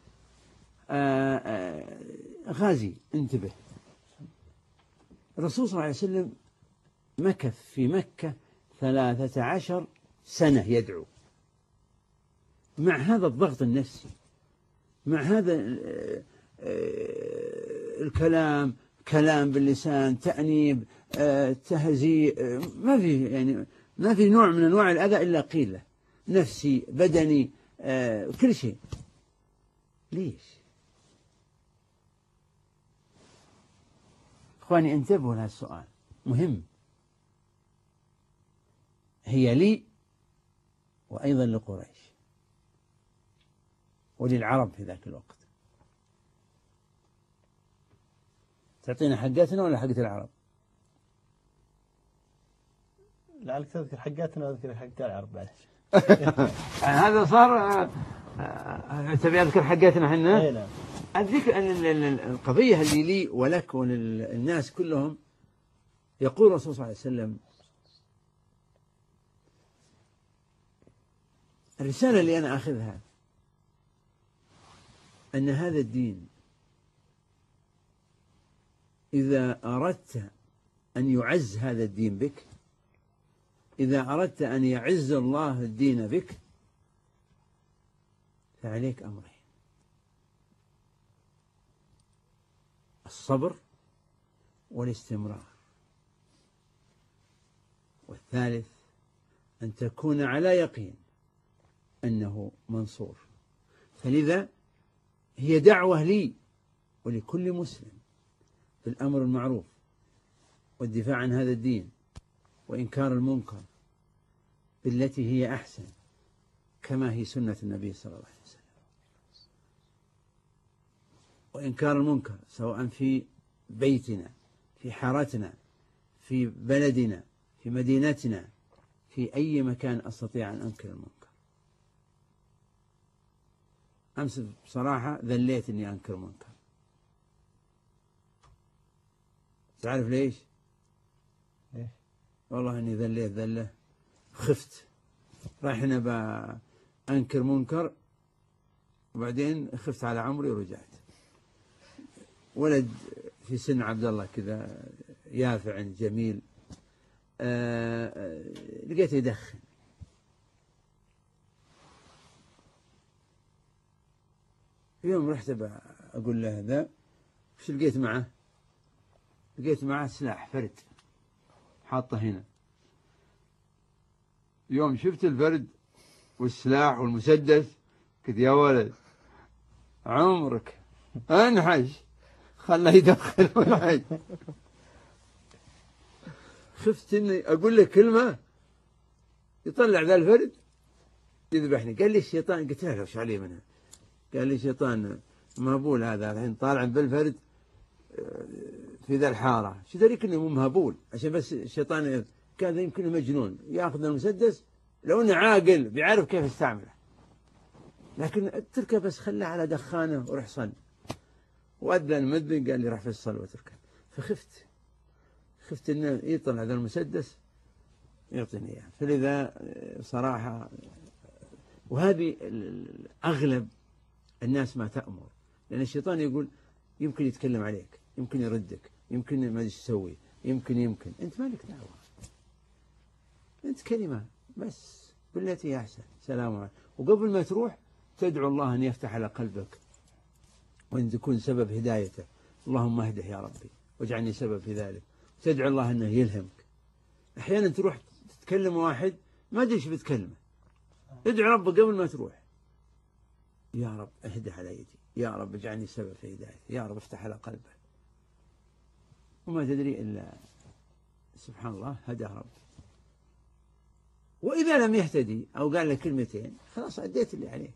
Speaker 1: غازي، انتبه. الرسول صلى الله عليه وسلم مكث في مكة 13 سنة يدعو مع هذا الضغط النفسي مع هذا الكلام، كلام باللسان، تأنيب، تهزيء، ما في يعني ما في نوع من أنواع الأذى إلا قيل له، نفسي بدني كل شيء. ليش؟ إخواني انتبهوا لهذا السؤال مهم. هي لي وأيضا لقريش وللعرب في ذاك الوقت. تعطينا حقتنا ولا حقة العرب؟
Speaker 3: لعلك تذكر حقاتنا وأذكر حقات العرب بعد.
Speaker 1: هذا صار تبي أذكر حقتنا احنا؟
Speaker 3: أي نعم.
Speaker 1: الذكر القضية اللي لي ولك وللناس كلهم. يقول الرسول صلى الله عليه وسلم: الرسالة اللي أنا أخذها أن هذا الدين إذا أردت أن يعز هذا الدين بك، إذا أردت أن يعز الله الدين بك، فعليك أمرين: الصبر والاستمرار، والثالث أن تكون على يقين أنه منصور. فلذا هي دعوة لي ولكل مسلم بالأمر المعروف والدفاع عن هذا الدين وإنكار المنكر بالتي هي أحسن، كما هي سنة النبي صلى الله عليه وسلم. وإنكار المنكر سواء في بيتنا، في حارتنا، في بلدنا، في مدينتنا، في أي مكان أستطيع أن أنكر المنكر. أمس بصراحة ذليت أني أنكر منكر. تعرف ليش؟ والله أني ذليت ذلة، خفت رايح أنا بأنكر منكر وبعدين خفت على عمري ورجعت. ولد في سن عبد الله كذا يافع جميل، لقيته يدخن. يوم رحت أقول له ذا، وش لقيت معه؟ لقيت معه سلاح فرد حاطه هنا. يوم شفت الفرد والسلاح والمسدس قلت يا ولد عمرك انحش، خله يدخل وينحش. خفت اني اقول له كلمه يطلع ذا الفرد يذبحني. قال لي الشيطان. قلت له وش عليه منها؟ قال لي شيطان مهبول هذا، الحين طالع بالفرد في ذا الحارة، شو دريك انه مو مهبول؟ عشان بس الشيطان كان يمكن مجنون ياخذ المسدس، لو انه عاقل بيعرف كيف يستعمله، لكن اتركه بس خله على دخانه وروح صل. وأذن مذن قال لي راح في الصلاة وتركه. خفت انه يطلع ذا المسدس يعطيني اياه. فلذا صراحة، وهذه أغلب الناس ما تأمر، لأن الشيطان يقول يمكن يتكلم عليك، يمكن يردك، يمكن ما تسوي، يمكن أنت مالك دعوة، أنت كلمة بس بالتي هي أحسن، سلام عليكم. وقبل ما تروح تدعو الله أن يفتح على قلبك وأن تكون سبب هدايته. اللهم اهده يا ربي واجعلني سبب في ذلك. تدعو الله أنه يلهمك. أحيانا تروح تتكلم واحد ما أدري إيش بتكلمه، ادعو ربك قبل ما تروح: يا رب اهده على يدي، يا رب اجعلني سبب في هدايته، يا رب افتح على قلبه. وما تدري إلا سبحان الله هدى رب. وإذا لم يهتدي أو قال لك كلمتين خلاص أديت اللي عليك.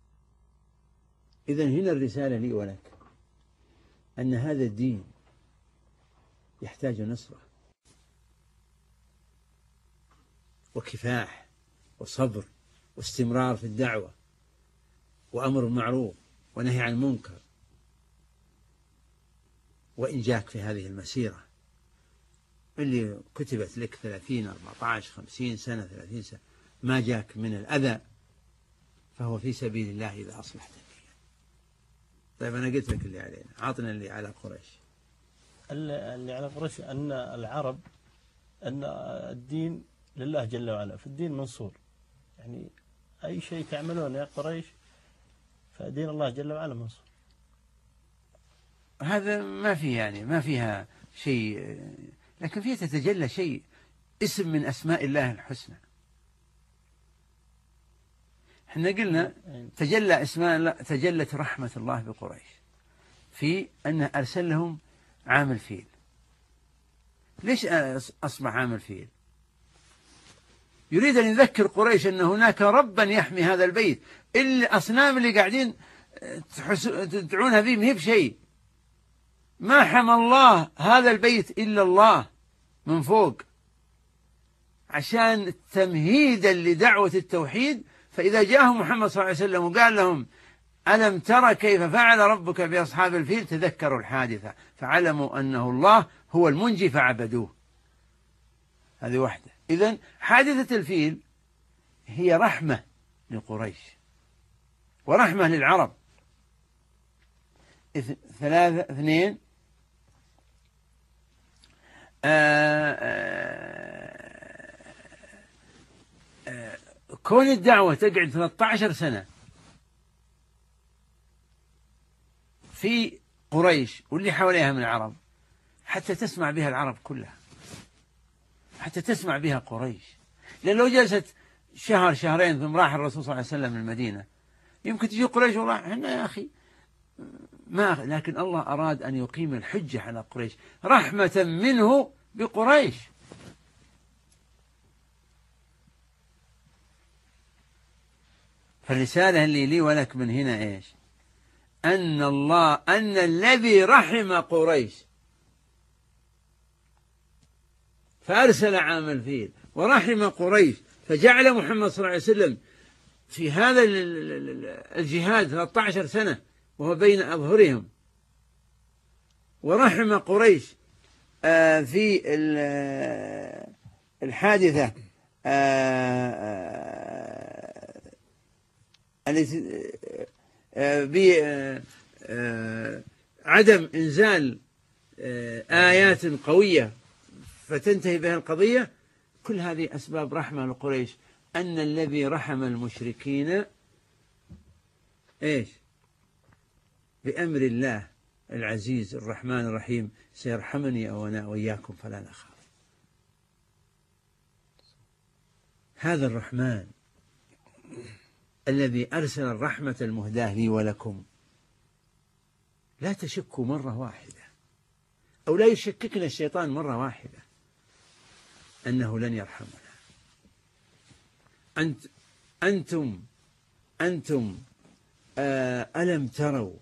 Speaker 1: إذن هنا الرسالة لي ولك أن هذا الدين يحتاج نصرة وكفاح وصبر واستمرار في الدعوة وأمر بالمعروف ونهي عن المنكر وإنجاك في هذه المسيرة اللي كتبت لك 30 14 50 سنة 30 سنة ما جاك من الأذى، فهو في سبيل الله إذا أصلحت النية. طيب أنا قلت لك اللي علينا، عطنا اللي على قريش.
Speaker 3: اللي على قريش أن العرب أن الدين لله جل وعلا، في الدين منصور. يعني أي شيء تعملون يا قريش فدين الله جل وعلا منصور.
Speaker 1: هذا ما في يعني ما فيها شيء، لكن فيها تتجلى شيء، اسم من أسماء الله الحسنى. احنا قلنا تجلى اسماء الله، تجلت رحمة الله بقريش في أنه أرسل لهم عام الفيل. ليش أصبح عام الفيل؟ يريد أن يذكر قريش أن هناك ربا يحمي هذا البيت، الأصنام اللي قاعدين تدعونها فيه ما هي بشيء، ما حمى الله هذا البيت إلا الله من فوق، عشان تمهيدا لدعوة التوحيد. فإذا جاءهم محمد صلى الله عليه وسلم وقال لهم ألم ترى كيف فعل ربك بأصحاب الفيل، تذكروا الحادثة فعلموا أنه الله هو المنجي فعبدوه. هذه واحدة. إذن حادثة الفيل هي رحمة لقريش ورحمة للعرب. اثنين، كون الدعوة تقعد 13 سنة في قريش واللي حواليها من العرب حتى تسمع بها العرب كلها، حتى تسمع بها قريش. لأن لو جلست شهر شهرين ثم راح الرسول صلى الله عليه وسلم من المدينة يمكن تجي قريش والله احنا يا أخي ما، لكن الله أراد أن يقيم الحجة على قريش رحمة منه بقريش. فالرسالة اللي لي ولك من هنا إيش؟ أن الله أن الذي رحم قريش فأرسل عام الفيل ورحم قريش فجعل محمد صلى الله عليه وسلم في هذا الجهاد 13 سنة وهو بين أظهرهم، ورحم قريش في الحادثة التي بعدم إنزال آيات قوية فتنتهي بها القضية. كل هذه أسباب رحمة لقريش، أن الذي رحم المشركين إيش؟ بأمر الله العزيز الرحمن الرحيم سيرحمني أنا وإياكم فلا نخاف. هذا الرحمن الذي أرسل الرحمة المهداة لي ولكم، لا تشكوا مرة واحدة أو لا يشككنا الشيطان مرة واحدة أنه لن يرحمنا. أنتم ألم تروا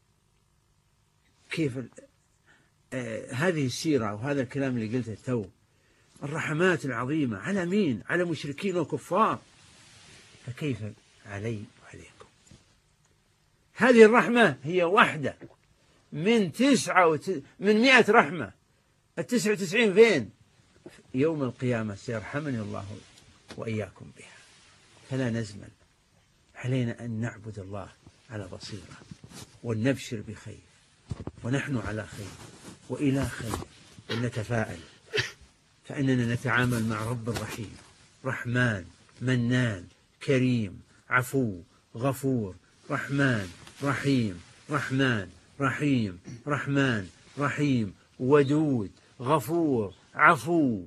Speaker 1: كيف هذه السيرة وهذا الكلام اللي قلته تو، الرحمات العظيمة على مين؟ على مشركين وكفار، فكيف علي وعليكم؟ هذه الرحمة هي واحدة من 100 رحمة. 99 فين؟ يوم القيامة سيرحمني الله وإياكم بها. فلا نزمل، علينا أن نعبد الله على بصيرة ونبشر بخير، ونحن على خير وإلى خير، ونتفاءل، فإننا نتعامل مع رب رحيم رحمن منان كريم عفو غفور، رحمن رحيم رحمن رحيم رحمن رحيم ودود غفور عفو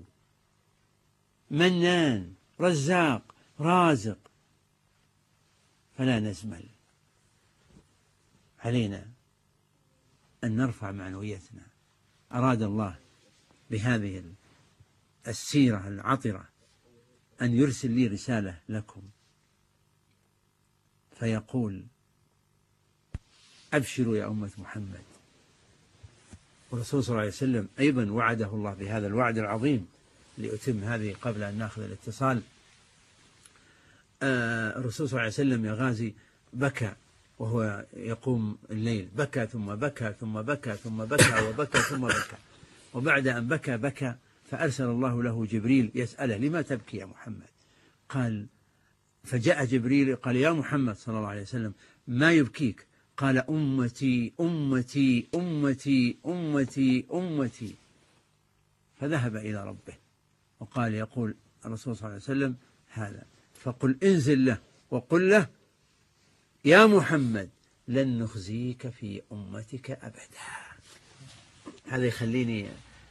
Speaker 1: منان رزاق رازق. فلا نزمل، علينا أن نرفع معنويتنا. أراد الله بهذه السيرة العطرة أن يرسل لي رسالة لكم، فيقول أبشروا يا أمة محمد. والرسول صلى الله عليه وسلم أيضا وعده الله بهذا الوعد العظيم. لأتم هذه قبل أن نأخذ الاتصال. الرسول صلى الله عليه وسلم يا غازي بكى وهو يقوم الليل، بكى ثم بكى ثم بكى ثم بكى وبكى ثم بكى، وبعد أن بكى فأرسل الله له جبريل يسأله لما تبكي يا محمد؟ قال فجاء جبريل قال يا محمد صلى الله عليه وسلم ما يبكيك؟ قال أمتي أمتي أمتي أمتي أمتي. فذهب إلى ربه وقال يقول الرسول صلى الله عليه وسلم هذا، فقل انزل له وقل له يا محمد لن نخزيك في أمتك أبدا. هذا يخليني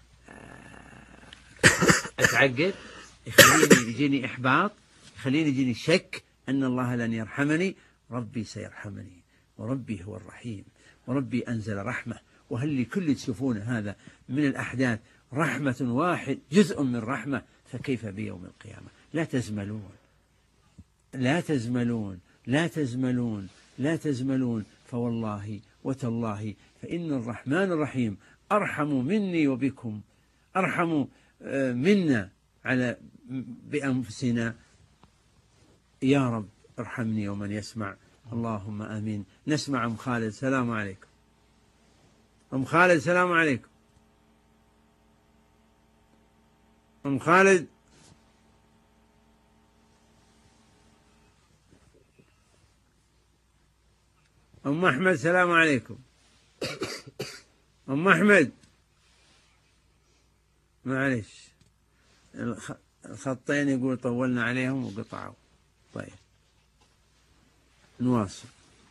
Speaker 1: أتعقد، يخليني يجيني إحباط، يخليني يجيني شك أن الله لن يرحمني. ربي سيرحمني، وربي هو الرحيم، وربي أنزل رحمة. وهل لكل تشوفون هذا من الأحداث رحمة واحد، جزء من رحمة، فكيف بيوم القيامة؟ لا تزملون، لا تزملون، لا تزملون، لا تزملون، فوالله وتالله فإن الرحمن الرحيم أرحم مني وبكم، أرحم منا على بأنفسنا. يا رب ارحمني ومن يسمع، اللهم آمين. نسمع أم خالد. السلام عليكم. أم خالد السلام عليكم. أم خالد. أم أحمد السلام عليكم. أم أحمد معلش الخطين يقول طولنا عليهم وقطعوا. طيب نواصل.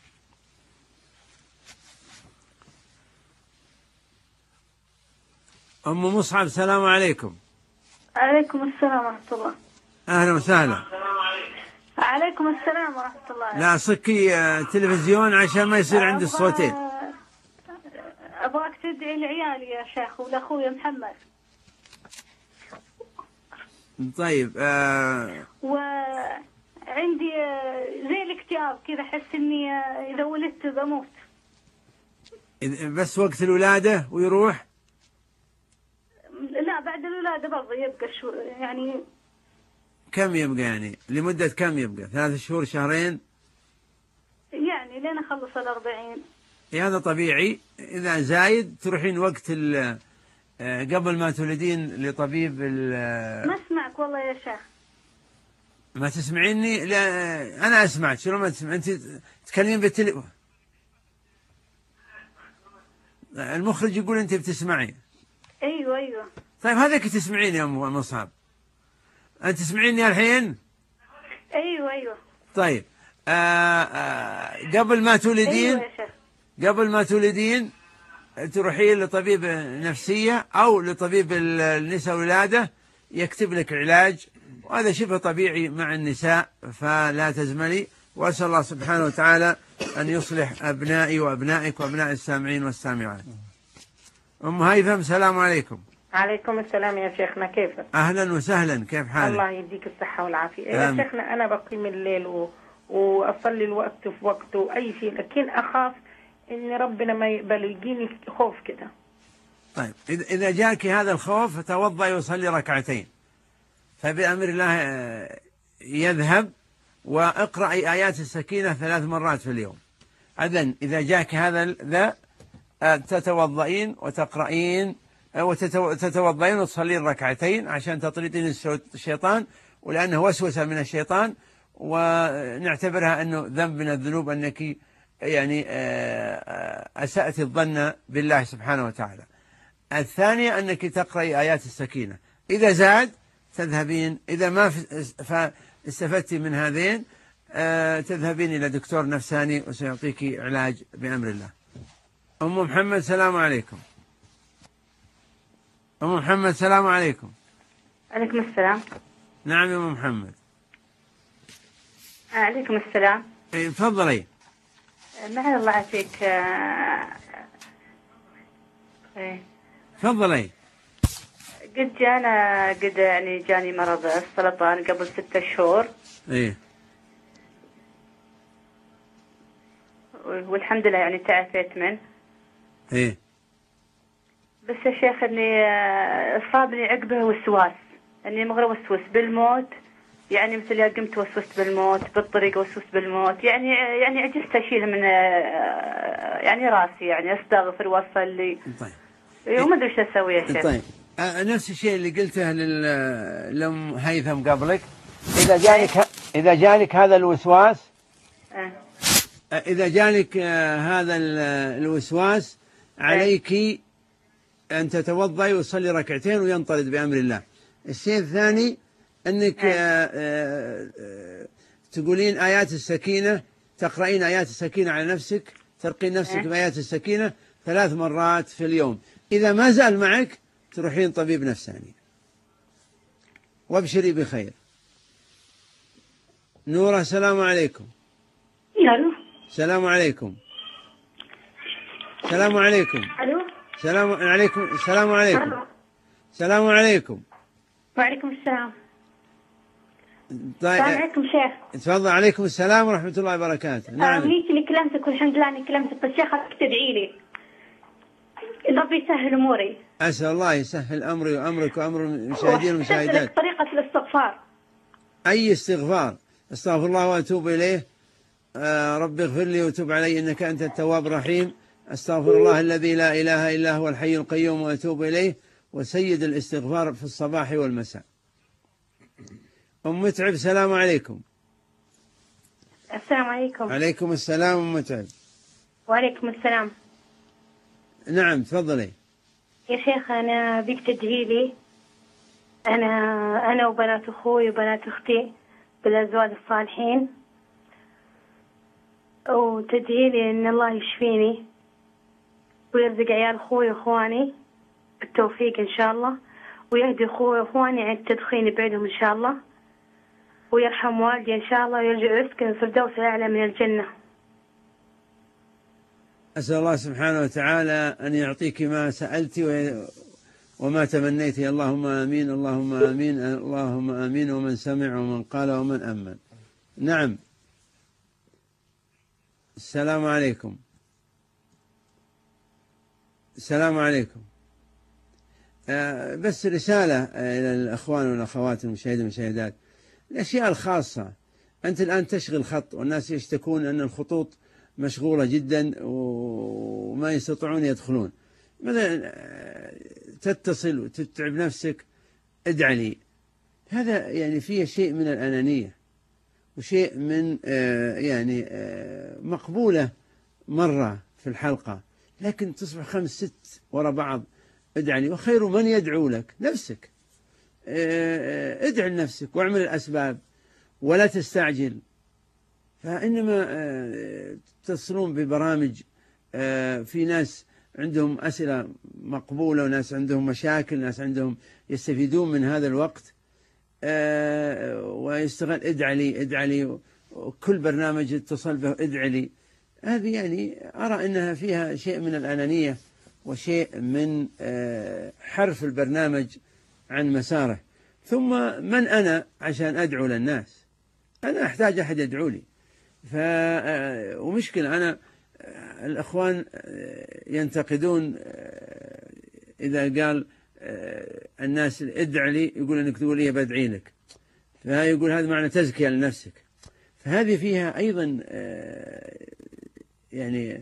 Speaker 1: أم مصعب السلام عليكم.
Speaker 4: عليكم السلام ورحمة الله.
Speaker 1: أهلا وسهلا.
Speaker 4: عليكم السلام ورحمة الله.
Speaker 1: لا صكي تلفزيون عشان ما يصير عندي الصوتين.
Speaker 4: أبغاك تدعي لعيالي يا شيخ ولأخوي محمد.
Speaker 1: طيب
Speaker 4: وعندي زي الاكتئاب كذا، أحس إني إذا ولدت بموت.
Speaker 1: بس وقت الولادة ويروح؟
Speaker 4: لا بعد الولادة برضه يبقى شو يعني.
Speaker 1: كم يبقى يعني؟ لمدة كم يبقى؟ 3 شهور، شهرين؟
Speaker 4: يعني لين أخلص 40.
Speaker 1: هذا طبيعي. إذا زايد تروحين وقت قبل ما تولدين لطبيب
Speaker 4: ما أسمعك والله يا شيخ.
Speaker 1: ما تسمعيني؟ لا أنا أسمعك. شلون ما تسمع؟ أنت تكلمين بالتليفون. المخرج يقول أنت بتسمعي.
Speaker 4: أيوة.
Speaker 1: طيب هذاك تسمعيني يا أم مصعب؟ أنت تسمعيني الحين؟
Speaker 4: أيوة.
Speaker 1: طيب قبل ما تولدين.
Speaker 4: أيوة يا شيخ.
Speaker 1: قبل ما تولدين تروحين لطبيب نفسية أو لطبيب النساء والولادة يكتب لك علاج، وهذا شبه طبيعي مع النساء، فلا تزملي. وأسأل الله سبحانه وتعالى أن يصلح أبنائي وأبنائك وأبناء السامعين والسامعات. أم هيثم السلام عليكم.
Speaker 5: عليكم السلام يا شيخنا، كيفك؟
Speaker 1: أهلا وسهلا، كيف حالك؟
Speaker 5: الله يديك الصحة والعافية. يا شيخنا أنا بقيم الليل وأصلي الوقت في وقته أي شيء، لكن أخاف إن ربنا ما يقبل، يجيني خوف كده.
Speaker 1: طيب إذا جاك هذا الخوف فتوضأ وصلي ركعتين، فبأمر الله يذهب. واقرأ آيات السكينة 3 مرات في اليوم. إذن إذا جاك هذا تتوضئين وتقرأين وتتوضئين وتصلين ركعتين عشان تطردين الشيطان، ولأنه وسوسة من الشيطان، ونعتبرها أنه ذنب من الذنوب أنك يعني أسأت الظن بالله سبحانه وتعالى. الثانية أنك تقرأي آيات السكينة. إذا زاد تذهبين، إذا ما استفدتي من هذين تذهبين إلى دكتور نفساني وسيعطيك علاج بأمر الله. أم محمد السلام عليكم. أم محمد السلام عليكم.
Speaker 5: عليكم السلام.
Speaker 1: نعم يا أم محمد.
Speaker 5: عليكم السلام.
Speaker 1: تفضلي.
Speaker 5: معي الله يعافيك.
Speaker 1: تفضلي.
Speaker 5: قد يعني جاني مرض السرطان قبل 6 شهور.
Speaker 1: إيه.
Speaker 5: والحمد لله يعني تعافيت منه.
Speaker 1: إيه.
Speaker 5: بس يا شيخ اني اصابني عقبه وسواس، اني مغرى وسوس بالموت، يعني مثل يا قمت وسوست بالموت، بالطريق وسوست بالموت، يعني عجزت اشيل من يعني راسي، يعني استغفر واصلي.
Speaker 1: طيب.
Speaker 5: وما ادري ايش اسوي يا شيخ.
Speaker 1: طيب نفس الشيء اللي قلته لأم هيثم قبلك. إذا جانك هذا الوسواس، إذا جانك هذا الوسواس عليك أن تتوضأي وتصلي ركعتين وينطرد بأمر الله. الشيء الثاني أنك تقولين آيات السكينة تقرأين آيات السكينة على نفسك، ترقين نفسك بآيات السكينة 3 مرات في اليوم. إذا ما زال معك تروحين طبيب نفساني، وابشري بخير. نورة السلام عليكم.
Speaker 4: الو.
Speaker 1: السلام عليكم. السلام عليكم.
Speaker 4: الو.
Speaker 1: السلام عليكم. السلام عليكم. السلام عليكم.
Speaker 4: وعليكم السلام.
Speaker 1: طيب
Speaker 4: السلام عليكم شيخ.
Speaker 1: تفضل. عليكم السلام ورحمة الله وبركاته. نعم.
Speaker 4: أمنيتي كلمتك والحمد لله اني كلمتك، بس شيخك تدعي لي إن ربي يسهل اموري.
Speaker 1: أسأل الله يسهل أمري وأمرك وأمر المشاهدين والمشاهدات.
Speaker 4: طريقة الاستغفار.
Speaker 1: أي استغفار؟ استغفر الله وأتوب إليه. ربي اغفر لي وتوب علي إنك أنت التواب الرحيم. استغفر الله الذي لا إله إلا هو الحي القيوم وأتوب إليه. وسيد الاستغفار في الصباح والمساء. أم متعب السلام عليكم.
Speaker 4: السلام عليكم.
Speaker 1: عليكم السلام أم متعب.
Speaker 4: وعليكم السلام.
Speaker 1: نعم تفضلي.
Speaker 4: يا شيخ أنا بيك تدعي لي، أنا وبنات أخوي وبنات أختي بالأزواج الصالحين، وتدعي لي إن الله يشفيني ويرزق عيال أخوي وأخواني بالتوفيق إن شاء الله، ويهدي أخوي وأخواني عن التدخين يبعدهم إن شاء الله، ويرحم والدي إن شاء الله ويرجع يسكن الفردوس الأعلى من الجنة.
Speaker 1: أسأل الله سبحانه وتعالى أن يعطيك ما سألت وما تمنيت. اللهم آمين. اللهم آمين. اللهم آمين. ومن سمع ومن قال ومن أمن. نعم. السلام عليكم. السلام عليكم. بس رسالة إلى الأخوان والأخوات المشاهدين والمشاهدات. الأشياء الخاصة، أنت الآن تشغل خط والناس يشتكون أن الخطوط مشغولة جدا وما يستطيعون يدخلون. مثلا تتصل وتتعب نفسك، ادع لي. هذا يعني فيه شيء من الأنانية وشيء من يعني مقبولة مرة في الحلقة، لكن تصبح 5 6 وراء بعض ادع لي. وخير من يدعو لك نفسك. ادع لنفسك واعمل الأسباب ولا تستعجل. فإنما تتصلون ببرامج في ناس عندهم أسئلة مقبولة وناس عندهم مشاكل، ناس عندهم يستفيدون من هذا الوقت، ويستغل ادع لي ادع لي، وكل برنامج اتصل به ادع لي. هذه يعني أرى أنها فيها شيء من الأنانية وشيء من حرف البرنامج عن مساره. ثم من أنا عشان أدعو للناس؟ أنا أحتاج أحد يدعو لي. ومشكلة أنا الأخوان ينتقدون إذا قال الناس ادع لي، يقول أنك تقول إيه بدعي لك، فيقول هذا معنى تزكية لنفسك. فهذه فيها أيضا يعني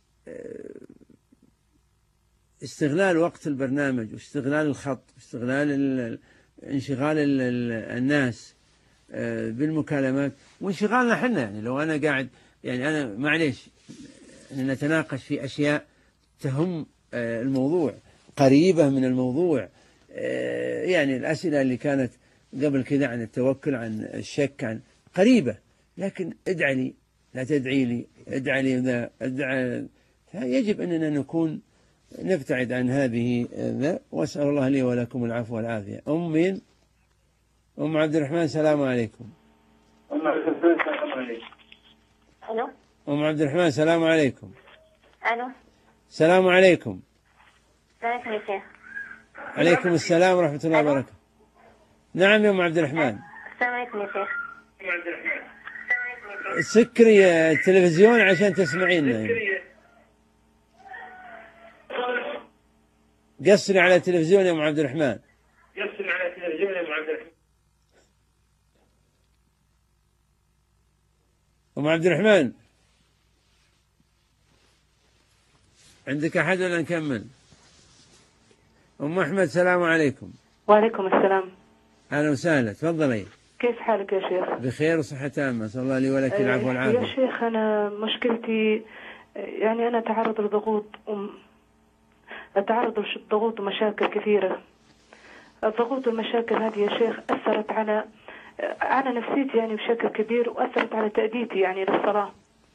Speaker 1: استغلال وقت البرنامج واستغلال الخط واستغلال انشغال الناس بالمكالمات وانشغالنا حنا. يعني لو أنا قاعد يعني أنا معليش نتناقش في أشياء تهم الموضوع، قريبة من الموضوع. يعني الأسئلة اللي كانت قبل كذا عن التوكل، عن الشك، عن قريبة، لكن ادع لي لا تدعي لي، ادع لي إذا ادعى. يجب أننا نكون نبتعد عن هذه وأسأل الله لي ولكم العفو والعافية. مين؟ أم عبد الرحمن السلام عليكم.
Speaker 4: ألو.
Speaker 1: أم عبد الرحمن السلام عليكم.
Speaker 4: ألو.
Speaker 1: السلام عليكم.
Speaker 4: السلام عليكم يا شيخ.
Speaker 1: عليكم السلام ورحمة الله وبركاته. نعم يا أم عبد الرحمن.
Speaker 4: السلام عليكم يا شيخ.
Speaker 1: سكري التلفزيون عشان تسمعيننا. قصري على التلفزيون يا أم عبد الرحمن. قصري على التلفزيون يا أم عبد الرحمن. أم عبد الرحمن عندك أحد ولا نكمل؟ أم أحمد السلام عليكم.
Speaker 6: وعليكم السلام.
Speaker 1: أهلا وسهلا، تفضلي.
Speaker 6: كيف حالك يا شيخ؟
Speaker 1: بخير وصحة تامة، أسأل الله لي ولك العفو والعافية.
Speaker 6: يا شيخ أنا مشكلتي يعني أنا أتعرض لضغوط أتعرض لضغوط ومشاكل كثيرة. الضغوط والمشاكل هذه يا شيخ أثرت على نفسيتي يعني بشكل كبير، وأثرت على تأديتي يعني للصلاة.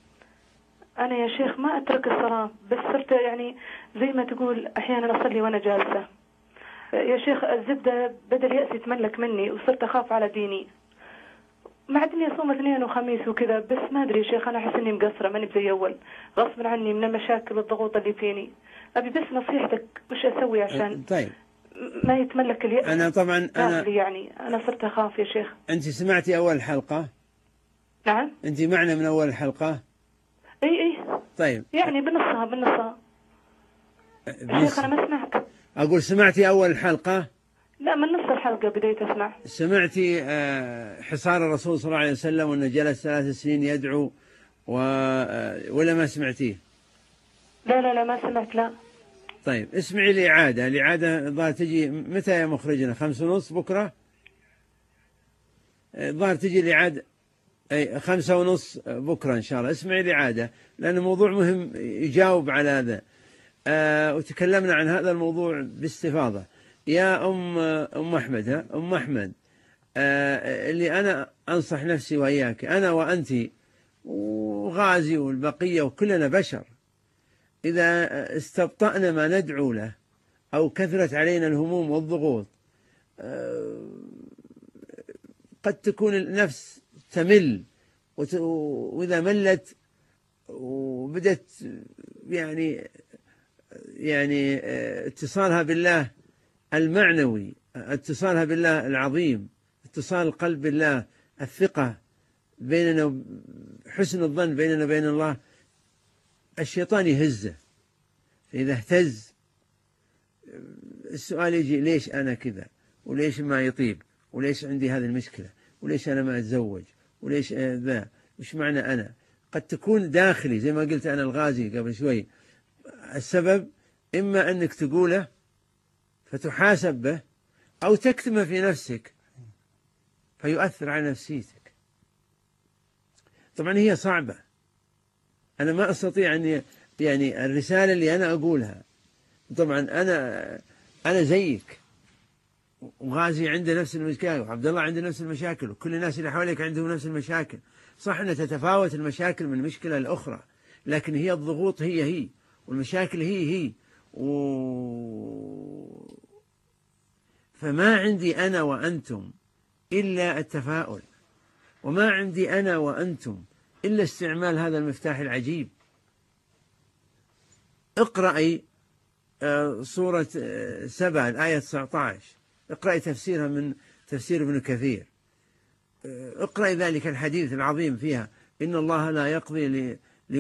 Speaker 6: أنا يا شيخ ما أترك الصلاة، بس صرت يعني زي ما تقول أحيانا أصلي وأنا جالسة. يا شيخ الزبدة بدل يأس يتملك مني، وصرت أخاف على ديني. مع إني أصوم اثنين وخميس وكذا، بس ما أدري يا شيخ، أنا أحس إني مقصرة، ماني زي أول، غصب عني من المشاكل والضغوط اللي فيني. أبي بس نصيحتك، وش أسوي عشان
Speaker 1: طيب
Speaker 6: ما يتملك اليأس؟
Speaker 1: أنا طبعا
Speaker 6: يعني أنا صرت أخاف يا شيخ.
Speaker 1: أنت سمعتي أول حلقة؟
Speaker 6: نعم.
Speaker 1: أنت معنا من أول الحلقة؟
Speaker 6: إي.
Speaker 1: طيب
Speaker 6: يعني بالنصها. يا شيخ أنا ما سمعت.
Speaker 1: أقول سمعتي أول الحلقة؟
Speaker 6: لا، من نص الحلقة بديت أسمع.
Speaker 1: سمعتي حصار الرسول صلى الله عليه وسلم وأنه جلس 3 سنين يدعو ولا ما سمعتيه؟
Speaker 6: لا ما سمعت، لا.
Speaker 1: طيب اسمعي الإعادة الظاهر تجي متى يا مخرجنا؟ 5:30 بكرة؟ الظاهر تجي الإعادة 5:30 بكرة إن شاء الله. اسمعي الإعادة لأن موضوع مهم يجاوب على هذا. وتكلمنا عن هذا الموضوع باستفاضة. يا أم أحمد، أم أحمد، اللي أنا أنصح نفسي وإياك، أنا وأنت وغازي والبقية وكلنا بشر، إذا استبطأنا ما ندعو له أو كثرت علينا الهموم والضغوط، قد تكون النفس تمل، وإذا ملت وبدت يعني اتصالها بالله المعنوي، اتصالها بالله العظيم، اتصال القلب بالله، الثقة بيننا، حسن الظن بيننا وبين الله، الشيطان يهزه. فإذا اهتز السؤال يجي ليش أنا كذا، وليش ما يطيب، وليش عندي هذه المشكلة، وليش أنا ما أتزوج، وليش ذا، وش معنى أنا. قد تكون داخلي زي ما قلت أنا الغازي قبل شوي. السبب إما أنك تقوله فتحاسب به، أو تكتمه في نفسك فيؤثر على نفسيتك. طبعا هي صعبة، أنا ما أستطيع أن يعني الرسالة اللي أنا أقولها، طبعا أنا زيك، وغازي عنده نفس المشاكل، وعبد الله عنده نفس المشاكل، وكل الناس اللي حواليك عندهم نفس المشاكل. صح أن تتفاوت المشاكل من مشكلة لأخرى، لكن هي الضغوط هي والمشاكل هي فما عندي أنا وأنتم إلا التفاؤل، وما عندي أنا وأنتم إلا استعمال هذا المفتاح العجيب. اقرأي سورة 7 الآية 19، اقرأي تفسيرها من تفسير ابن كثير، اقرأي ذلك الحديث العظيم فيها: إن الله لا يقضي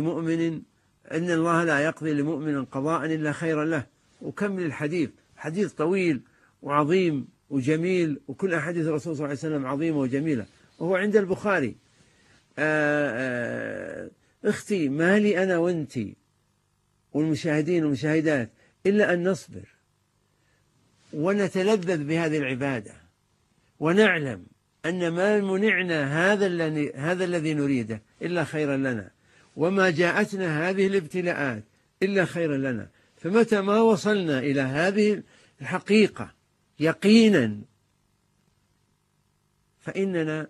Speaker 1: لمؤمن قضاء إلا خيرا له. وكمل الحديث، حديث طويل وعظيم وجميل، وكل أحاديث الرسول صلى الله عليه وسلم عظيمة وجميلة، وهو عند البخاري. اختي، ما لي أنا وأنتي والمشاهدين والمشاهدات إلا أن نصبر ونتلذذ بهذه العبادة، ونعلم أن ما منعنا هذا الذي نريده إلا خيرا لنا، وما جاءتنا هذه الابتلاءات إلا خيرا لنا. فمتى ما وصلنا إلى هذه الحقيقة يقينا فإننا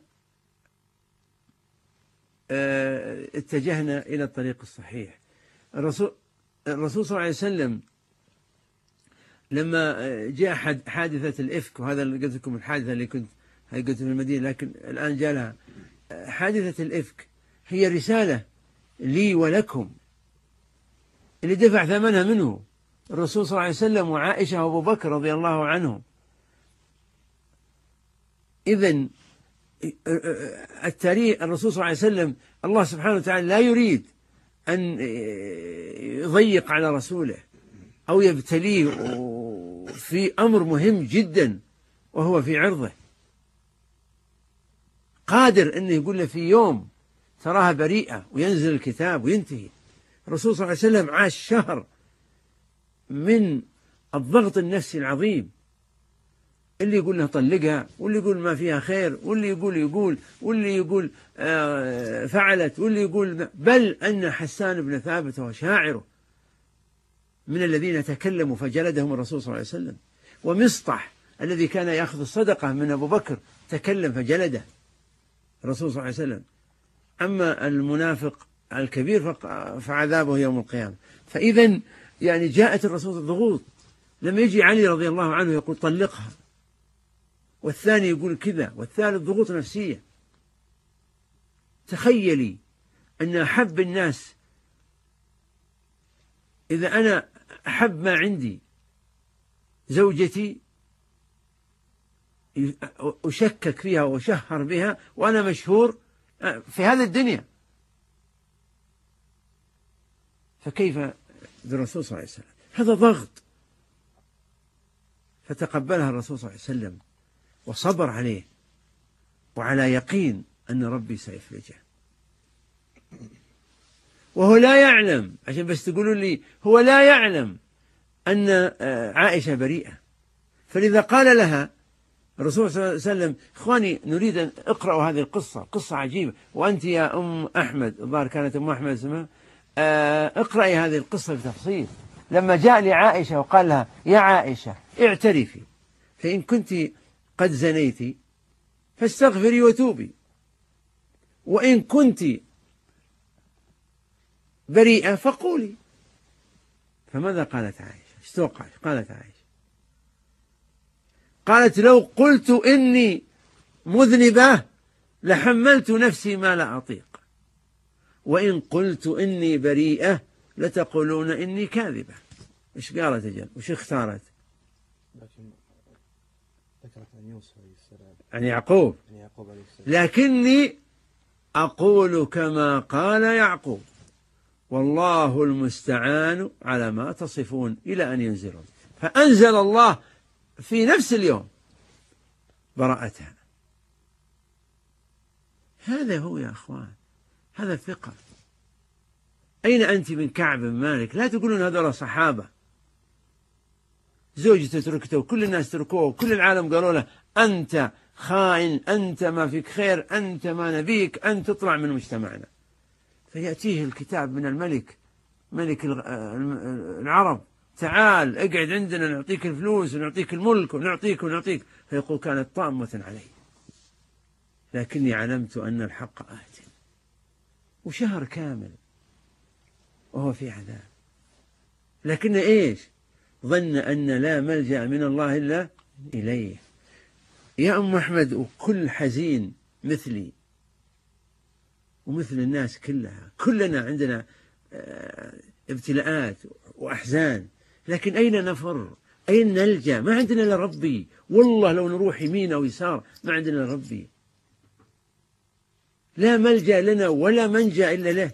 Speaker 1: اتجهنا إلى الطريق الصحيح. الرسول صلى الله عليه وسلم لما جاء حادثة الإفك، وهذا اللي قلت لكم الحادثة اللي كنت قلت في المدينة، لكن الآن جاء لها حادثة الإفك، هي رسالة لي ولكم اللي دفع ثمنها منه الرسول صلى الله عليه وسلم وعائشة وأبو بكر رضي الله عنهم. إذن التاريخ، الرسول صلى الله عليه وسلم الله سبحانه وتعالى لا يريد أن يضيق على رسوله أو يبتليه في أمر مهم جدا وهو في عرضه. قادر أنه يقول له في يوم تراها بريئة وينزل الكتاب وينتهي. الرسول صلى الله عليه وسلم عاش شهر من الضغط النفسي العظيم، اللي يقول له طلقها، واللي يقول ما فيها خير، واللي يقول واللي يقول فعلت، واللي يقول بل أن حسان بن ثابت وشاعره من الذين تكلموا فجلدهم الرسول صلى الله عليه وسلم. ومصطح الذي كان يأخذ الصدقة من أبو بكر تكلم فجلده الرسول صلى الله عليه وسلم. أما المنافق الكبير فعذابه يوم القيامة. فإذا يعني جاءت الرسول الضغوط، لما يجي علي رضي الله عنه يقول طلقها، والثاني يقول كذا، والثالث ضغوط نفسية. تخيلي أن أحب الناس، إذا أنا أحب ما عندي زوجتي أشكك فيها وأشهر بها وأنا مشهور في هذه الدنيا، فكيف بالرسول صلى الله عليه وسلم؟ هذا ضغط، فتقبلها الرسول صلى الله عليه وسلم وصبر عليه، وعلى يقين أن ربي سيفرجه. وهو لا يعلم، عشان بس تقولوا لي هو لا يعلم أن عائشة بريئة. فلذا قال لها الرسول صلى الله عليه وسلم: إخواني نريد أن اقرأوا هذه القصة، قصة عجيبة، وأنت يا أم أحمد، الظاهر كانت أم أحمد اسمها، اقرأي هذه القصة بتفصيل. لما جاء لعائشة وقال لها: يا عائشة اعترفي، فإن كنت قد زنيت فاستغفري وتوبي، وإن كنت بريئة فقولي. فماذا قالت عائشة؟ ايش توقعت؟ قالت عائشة، قالت: لو قلت إني مذنبة لحملت نفسي ما لا أطيق، وإن قلت إني بريئة لتقولون إني كاذبة. إيش قالت أجل؟ وش اختارت؟
Speaker 2: لكن ذكرت عن يوسف عليه السلام،
Speaker 1: عن يعقوب،
Speaker 2: عليه السلام.
Speaker 1: لكني أقول كما قال يعقوب، والله المستعان على ما تصفون إلى أن ينزلون. فأنزل الله في نفس اليوم براءتها. هذا هو يا أخوان، هذا الثقة. أين أنت من كعب بن مالك؟ لا تقولون هذول صحابة، زوجته تركته وكل الناس تركوه وكل العالم قالوا له: أنت خائن، أنت ما فيك خير، أنت ما نبيك، أنت تطلع من مجتمعنا. فيأتيه الكتاب من الملك، ملك العرب: تعال اقعد عندنا نعطيك الفلوس ونعطيك الملك ونعطيك ونعطيك. فيقول: كانت طامة علي، لكني علمت أن الحق آت. وشهر كامل وهو في عذاب، لكن إيش؟ ظن أن لا ملجأ من الله إلا إليه. يا أم أحمد، وكل حزين مثلي ومثل الناس كلها، كلنا عندنا ابتلاءات وأحزان، لكن أين نفر؟ أين نلجأ؟ ما عندنا إلا ربي. والله لو نروح يمين أو يسار ما عندنا إلا ربي، لا ملجأ لنا ولا منجأ إلا له.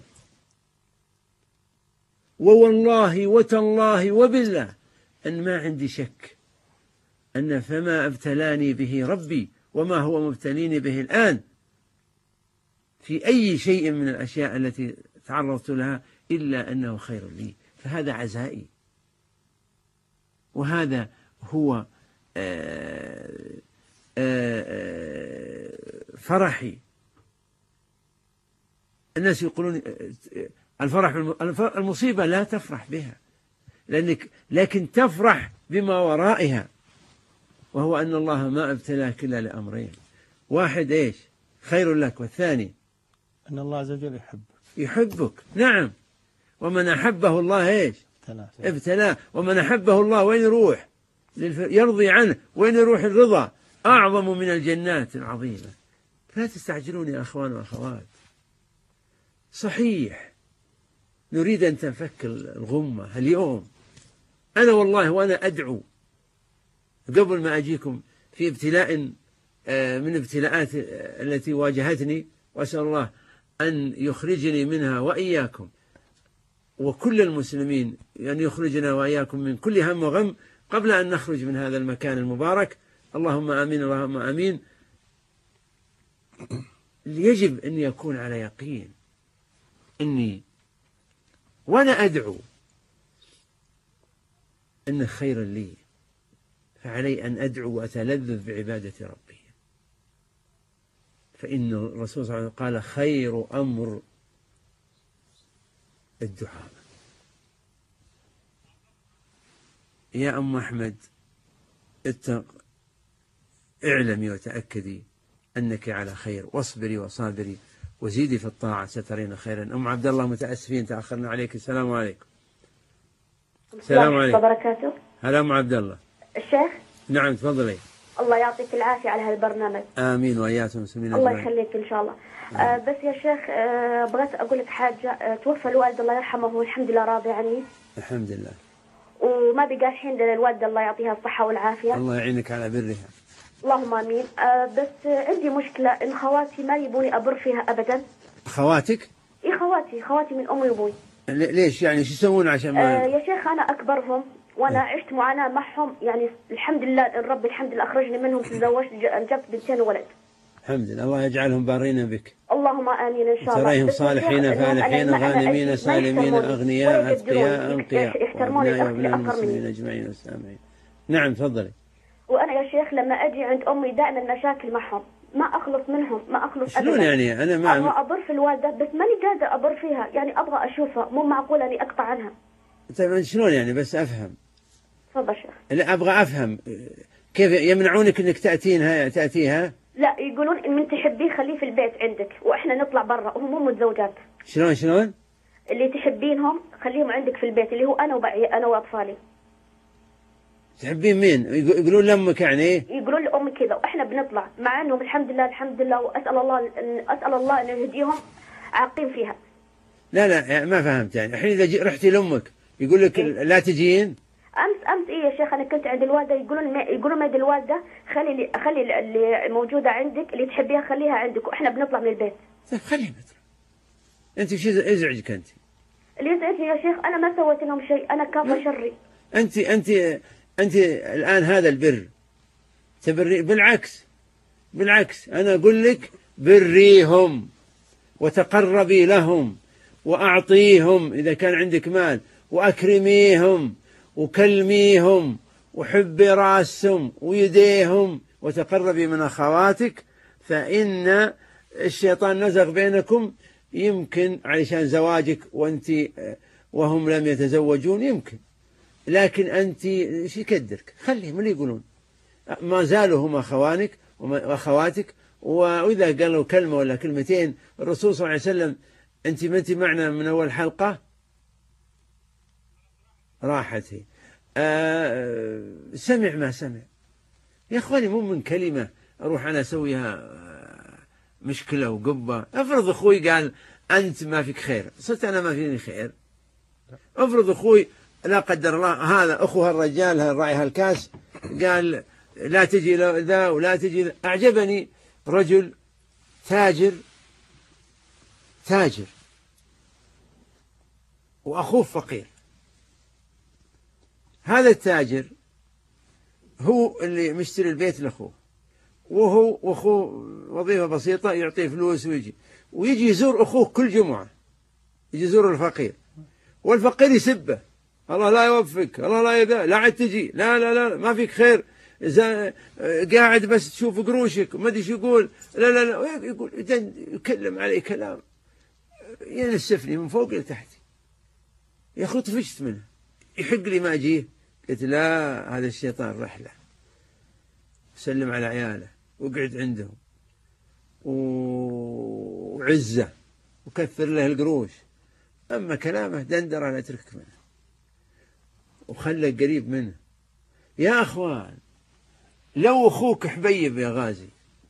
Speaker 1: ووالله وتالله وبالله أن ما عندي شك أن فما ابتلاني به ربي وما هو مبتليني به الآن في أي شيء من الأشياء التي تعرضت لها إلا أنه خير لي. فهذا عزائي، وهذا هو فرحي. الناس يقولون الفرح المصيبة لا تفرح بها، لكن تفرح بما ورائها، وهو أن الله ما ابتلاك إلا لأمرين: واحد إيش؟ خير لك، والثاني
Speaker 3: أن الله عز وجل
Speaker 1: يحبك. نعم، ومن أحبه الله إيش؟ ابتلاه. ومن أحبه الله وين يروح؟ يرضي عنه، وين يروح الرضا؟ أعظم من الجنات العظيمة. فلا تستعجلون يا أخوان وأخوات. صحيح نريد أن تنفك الغمة اليوم. أنا والله وأنا أدعو قبل ما أجيكم في ابتلاء من ابتلاءات التي واجهتني، وأسأل الله أن يخرجني منها وإياكم وكل المسلمين، أن يخرجنا وإياكم من كل هم وغم قبل أن نخرج من هذا المكان المبارك. اللهم آمين، اللهم آمين. يجب أن يكون على يقين أني وأنا أدعو أن خيرا لي، فعلي أن أدعو وأتلذذ بعبادة ربي. فإن الرسول صلى الله عليه وسلم قال: خير أمر الدعاء. يا أم أحمد، اعلمي وتأكدي أنك على خير، واصبري وصابري، وزيدي في الطاعة سترين خيرا. أم عبد الله متأسفين تأخرنا عليك. السلام عليكم. السلام عليكم.
Speaker 7: وبركاته.
Speaker 1: هلا أم عبد الله.
Speaker 7: الشيخ.
Speaker 1: نعم تفضلي.
Speaker 7: الله يعطيك العافية على هالبرنامج.
Speaker 1: آمين وإياكم المسلمين
Speaker 7: الله
Speaker 1: أجمعين.
Speaker 7: يخليك إن شاء الله. بس يا شيخ بغيت أقول لك حاجة. توفى الوالد الله يرحمه والحمد لله راضي عني.
Speaker 1: الحمد لله.
Speaker 7: وما بقى الحين للوالدة الله يعطيها الصحة والعافية.
Speaker 1: الله يعينك على برها.
Speaker 7: اللهم آمين. بس عندي مشكلة إن خواتي ما يبوني أبر فيها أبدا.
Speaker 1: خواتك؟
Speaker 7: إيه خواتي من أمي وأبوي.
Speaker 1: ليش يعني شو يسوون عشان ما
Speaker 7: يا شيخ أنا أكبرهم وأنا عشت معاناة معهم، يعني الحمد لله الرب الحمد لله أخرجني منهم، تزوجت جبت بنتين وولد.
Speaker 1: الحمد لله. الله يجعلهم بارين بك.
Speaker 7: اللهم آمين إن شاء الله.
Speaker 1: تراهم صالحين فالحين غانمين سالمين أغنياء أتقياء أنقياء وأبناء وأبناء المسلمين أجمعين والسامعين. نعم تفضلي.
Speaker 7: وأنا يا شيخ لما أجي عند أمي دائما مشاكل معهم، ما أخلص منهم، ما أخلص أبدا.
Speaker 1: شلون يعني؟ أنا ما
Speaker 7: أبغى أبر في الوالدة بس ماني قادرة أبر فيها، يعني أبغى أشوفها، مو معقول أني أقطع عنها.
Speaker 1: طيب شلون يعني بس أفهم؟
Speaker 7: تفضل شيخ.
Speaker 1: لا أبغى أفهم كيف يمنعونك إنك تأتيها؟
Speaker 7: لا يقولون إن من تحبيه خليه في البيت عندك وإحنا نطلع برا وهم مو متزوجات.
Speaker 1: شلون؟
Speaker 7: اللي تحبينهم خليهم عندك في البيت، اللي هو أنا وأطفالي.
Speaker 1: تحبين مين؟ يقولون لأمك يعني؟
Speaker 7: يقولون لأمي كذا وإحنا بنطلع مع إنهم الحمد لله وأسأل الله أن يهديهم عاقين فيها.
Speaker 1: لا يعني ما فهمت يعني. الحين إذا رحتي لأمك يقول لك
Speaker 7: إيه؟
Speaker 1: لا تجين؟
Speaker 7: امس ايه يا شيخ انا كنت عند الوالده يقولون ما الوالده خلي اللي موجوده عندك اللي تحبيها خليها عندك واحنا بنطلع من البيت.
Speaker 1: طيب خليها نطلع. انت شو ازعجك انت؟
Speaker 7: اللي يزعجني يا شيخ انا ما سويت لهم شيء، انا كافه شري.
Speaker 1: انت الان هذا البر تبري بالعكس انا اقول لك بريهم وتقربي لهم واعطيهم اذا كان عندك مال واكرميهم وكلميهم وحبي راسهم ويديهم وتقربي من أخواتك، فإن الشيطان نزغ بينكم يمكن علشان زواجك وهم لم يتزوجون يمكن، لكن أنت شو يكدرك؟ خليهم اللي يقولون ما زالوا هم أخوانك وأخواتك. وإذا قالوا كلمة ولا كلمتين الرسول صلى الله عليه وسلم ما أنت معنا من أول حلقة راحت هي سمع ما سمع. يا أخواني مو من كلمة أروح أنا أسويها مشكلة وقبة. أفرض أخوي قال أنت ما فيك خير، صرت أنا ما فيني خير. أفرض أخوي لا قدر الله هذا أخوها الرجال الراعي هالكاس قال لا تجي ذا ولا تجي. أعجبني رجل تاجر وأخوه فقير. هذا التاجر هو اللي مشتري البيت لأخوه، وأخوه وظيفة بسيطة يعطيه فلوس ويجي يزور أخوه كل جمعة، يجي يزور الفقير والفقير يسبه، الله لا يوفقك، الله لا عاد تجي، لا ما فيك خير، قاعد بس تشوف قروشك وما ادري شو يقول، لا يقول يكلم علي كلام ينسفني من فوق لتحت. يا أخو طفشت منه، يحق لي ما أجيه. قلت لا هذا الشيطان رحلة. سلم على عياله وقعد عندهم وعزة وكثر له القروش، أما كلامه دندرة لا تركك منه وخلك قريب منه. يا أخوان لو أخوك حبيب يا غازي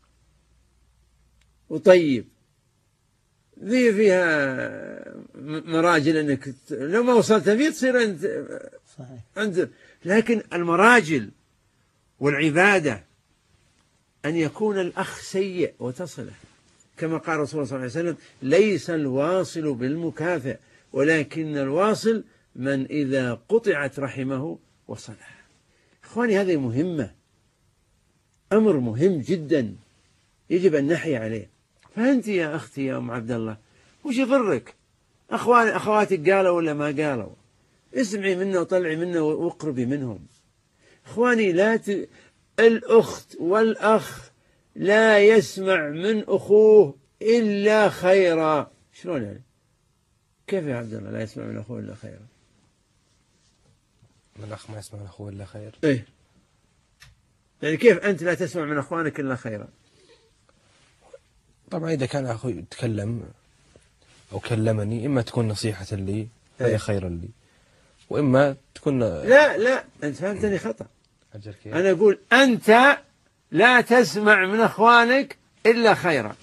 Speaker 1: وطيب ذي فيها مراجل انك لو ما وصلت فيه تصير انت لكن المراجل والعبادة أن يكون الأخ سيء وتصله، كما قال رسول الله صلى الله عليه وسلم ليس الواصل بالمكافئ ولكن الواصل من إذا قطعت رحمه وصله. إخواني هذه مهمة، أمر مهم جدا يجب أن نحيا عليه. فأنت يا أختي يا أم عبد الله وش يضرك أخواتك قالوا ولا ما قالوا؟ اسمعي منه وطلعي منه واقربي منهم. إخواني الأخت والأخ لا يسمع من أخوه إلا خيرا. شلون يعني؟ كيف يا عبد الله لا يسمع من أخوه إلا خيرا؟
Speaker 2: من الأخ ما يسمع من أخوه إلا خير.
Speaker 1: إيه يعني كيف أنت لا تسمع من أخوانك إلا خيرا؟
Speaker 2: طبعا إذا كان أخوي يتكلم أو كلمني، إما تكون نصيحة لي فهي خيرا لي، وإما تكون
Speaker 1: لا أنت فهمتني خطأ.
Speaker 2: أجلك
Speaker 1: أنا أقول أنت لا تسمع من أخوانك إلا خيرا.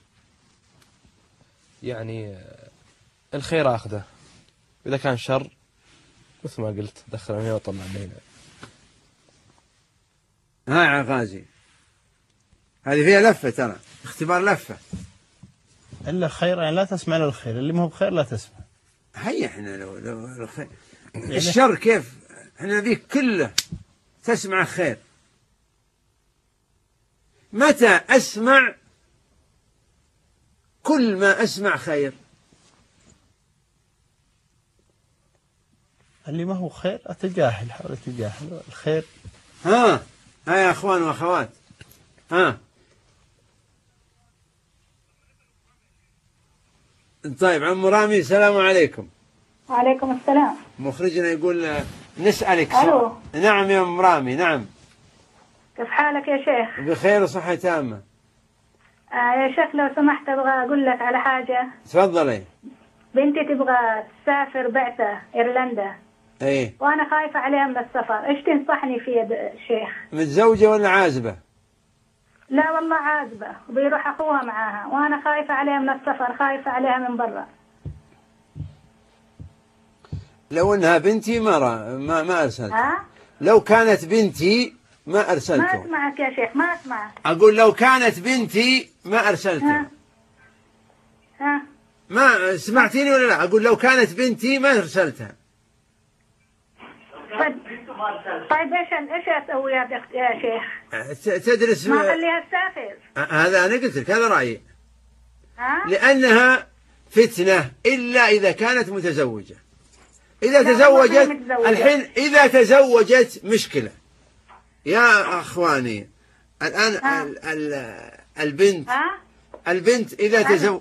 Speaker 2: يعني الخير أخذه، إذا كان شر مثل ما قلت دخلني وطلع بينه.
Speaker 1: ها يا غازي، هذه فيها لفة، ترى اختبار لفة.
Speaker 3: إلا خير، يعني لا تسمع للخير، اللي ما هو بخير لا تسمع.
Speaker 1: هيا احنا لو خير. الشر كيف؟ احنا ذيك كله تسمع خير. متى أسمع كل ما أسمع خير؟
Speaker 3: اللي ما هو خير أتجاهل، حاول أتجاهل الخير.
Speaker 1: ها يا أخوان وأخوات، ها طيب. عم رامي السلام عليكم.
Speaker 8: وعليكم السلام.
Speaker 1: مخرجنا يقول نسألك
Speaker 8: ألو.
Speaker 1: نعم يا أم رامي. نعم.
Speaker 8: كيف حالك يا شيخ؟
Speaker 1: بخير وصحة تامة.
Speaker 8: يا شيخ لو سمحت أبغى أقول لك على حاجة.
Speaker 1: تفضلي.
Speaker 8: بنتي تبغى تسافر بعثة إيرلندا.
Speaker 1: ايه.
Speaker 8: وأنا خايفة عليها من السفر، إيش تنصحني فيه يا شيخ؟
Speaker 1: متزوجة ولا عازبة؟
Speaker 8: لا والله عازبة، وبيروح أخوها معاها، وأنا خايفة عليها من السفر، خايفة عليها من برا.
Speaker 1: لو انها بنتي ما ارسلت.
Speaker 8: ها؟
Speaker 1: لو كانت بنتي ما ارسلته.
Speaker 8: ما أسمعك يا شيخ، ما أسمعك.
Speaker 1: اقول لو كانت بنتي ما ارسلته.
Speaker 8: ها؟
Speaker 1: ما سمعتيني ولا لا؟ اقول لو كانت بنتي ما ارسلتها.
Speaker 8: طيب ايش اسوي يا شيخ؟
Speaker 1: تدرس.
Speaker 8: ما اخليها تسافر.
Speaker 1: هذا انا قلت لك، هذا رايي.
Speaker 8: لأنها
Speaker 1: فتنة إلا إذا كانت متزوجة. إذا تزوجت الحين، إذا تزوجت مشكلة يا أخواني. الآن البنت إذا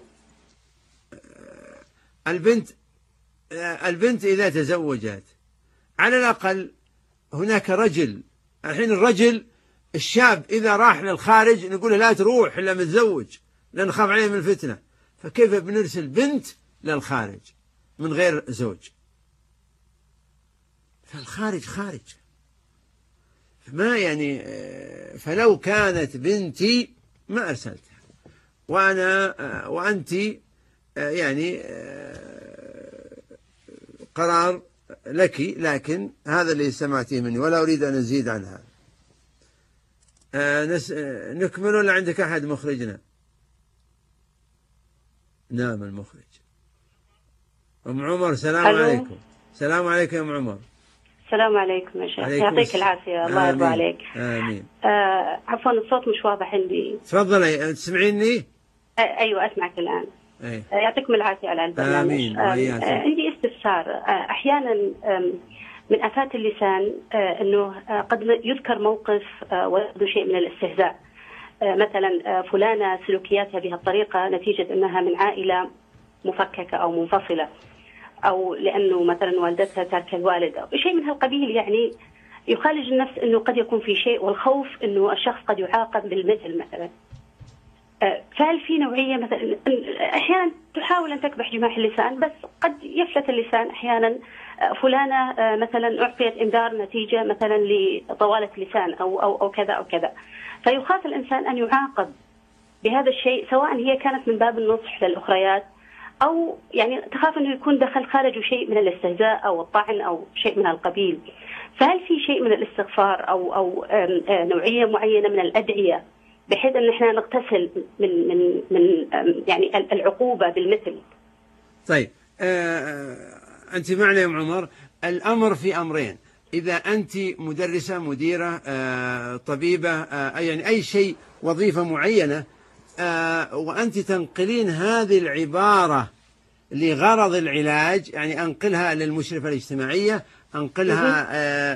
Speaker 1: البنت إذا تزوجت على الأقل هناك رجل. الحين الرجل الشاب إذا راح للخارج نقول له لا تروح إلا متزوج، لأن نخاف عليه من الفتنة. فكيف بنرسل بنت للخارج من غير زوج؟ فالخارج خارج. ما يعني، فلو كانت بنتي ما أرسلتها. وأنت يعني قرار لك، لكن هذا اللي سمعتيه مني ولا أريد أن أزيد عن هذا. نكمل ولا عندك أحد مخرجنا؟ نعم المخرج. أم عمر السلام عليكم. السلام عليكم يا أم عمر.
Speaker 9: السلام عليكم يا شيخ، يعطيك العافية، الله يرضى عليك.
Speaker 1: آمين.
Speaker 9: عفوا الصوت مش واضح عندي.
Speaker 1: تفضلي. تسمعيني؟
Speaker 9: أيوة أسمعك الآن. يعطيكم العافية على البرنامج.
Speaker 1: آمين.
Speaker 9: عندي استفسار. أحيانا من آفات اللسان أنه قد يذكر موقف ويبدو شيء من الاستهزاء. مثلا فلانة سلوكياتها بهالطريقة نتيجة أنها من عائلة مفككة أو منفصلة، أو لأنه مثلا والدتها ترك الوالد أو شيء من هالقبيل. يعني يخالج النفس أنه قد يكون في شيء، والخوف أنه الشخص قد يعاقب بالمثل مثلا. فهل في نوعية مثلا أحيانا تحاول أن تكبح جماح اللسان بس قد يفلت اللسان أحيانا؟ فلانة مثلا أعطيت إنذار نتيجة مثلا لطوالة لسان أو كذا أو كذا، فيخاف الإنسان أن يعاقب بهذا الشيء، سواء هي كانت من باب النصح للأخريات أو يعني تخاف أنه يكون دخل خارجه شيء من الاستهزاء أو الطعن أو شيء من القبيل. فهل في شيء من الاستغفار أو نوعية معينة من الأدعية بحيث أن احنا نغتسل من يعني العقوبة بالمثل؟
Speaker 1: طيب أنت معنا يا أم عمر. الأمر في أمرين. إذا أنت مدرسة، مديرة، طبيبة، يعني أي شيء، وظيفة معينة، وأنت تنقلين هذه العبارة لغرض العلاج، يعني أنقلها للمشرفة الاجتماعية، أنقلها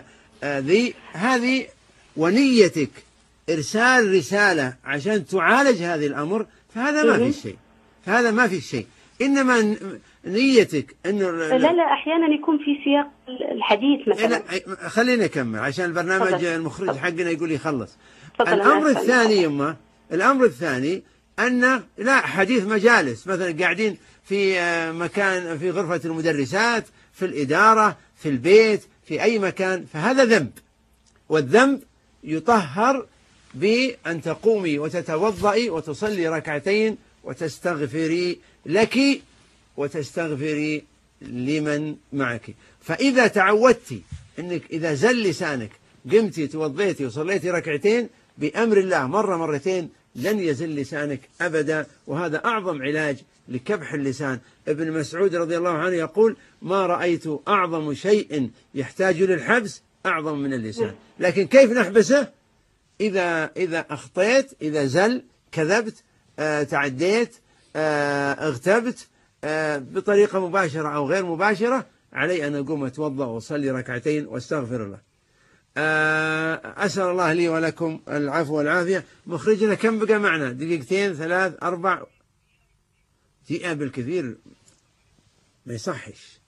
Speaker 1: هذه ونيتك إرسال رسالة عشان تعالج هذه الأمر، فهذا ما في شيء. فهذا ما في شيء. إنما نيتك إنه
Speaker 9: لا أحيانا يكون في سياق الحديث مثلا.
Speaker 1: لا خلينا نكمل عشان البرنامج المخرج حقنا يقول يخلص. الأمر الثاني يما، الأمر الثاني أن لا حديث مجالس، مثلا قاعدين في مكان في غرفة المدرسات، في الإدارة، في البيت، في أي مكان، فهذا ذنب. والذنب يطهر بأن تقومي وتتوضئي وتصلي ركعتين وتستغفري لك وتستغفري لمن معك. فإذا تعودتي أنك إذا زل لسانك قمتي توضيتي وصليتي ركعتين بأمر الله مرة مرتين لن يزل لسانك أبدا، وهذا أعظم علاج لكبح اللسان. ابن مسعود رضي الله عنه يقول: ما رأيت أعظم شيء يحتاج للحبس أعظم من اللسان. لكن كيف نحبسه؟ إذا أخطيت، إذا زل، كذبت، تعديت، اغتبت بطريقة مباشرة أو غير مباشرة، علي أن أقوم أتوضأ وأصلي ركعتين واستغفر الله. أسأل الله لي ولكم العفو والعافية. مخرجنا كم بقى معنا؟ دقيقتين، 3، 4 دقيقة بالكثير، ما يصحش.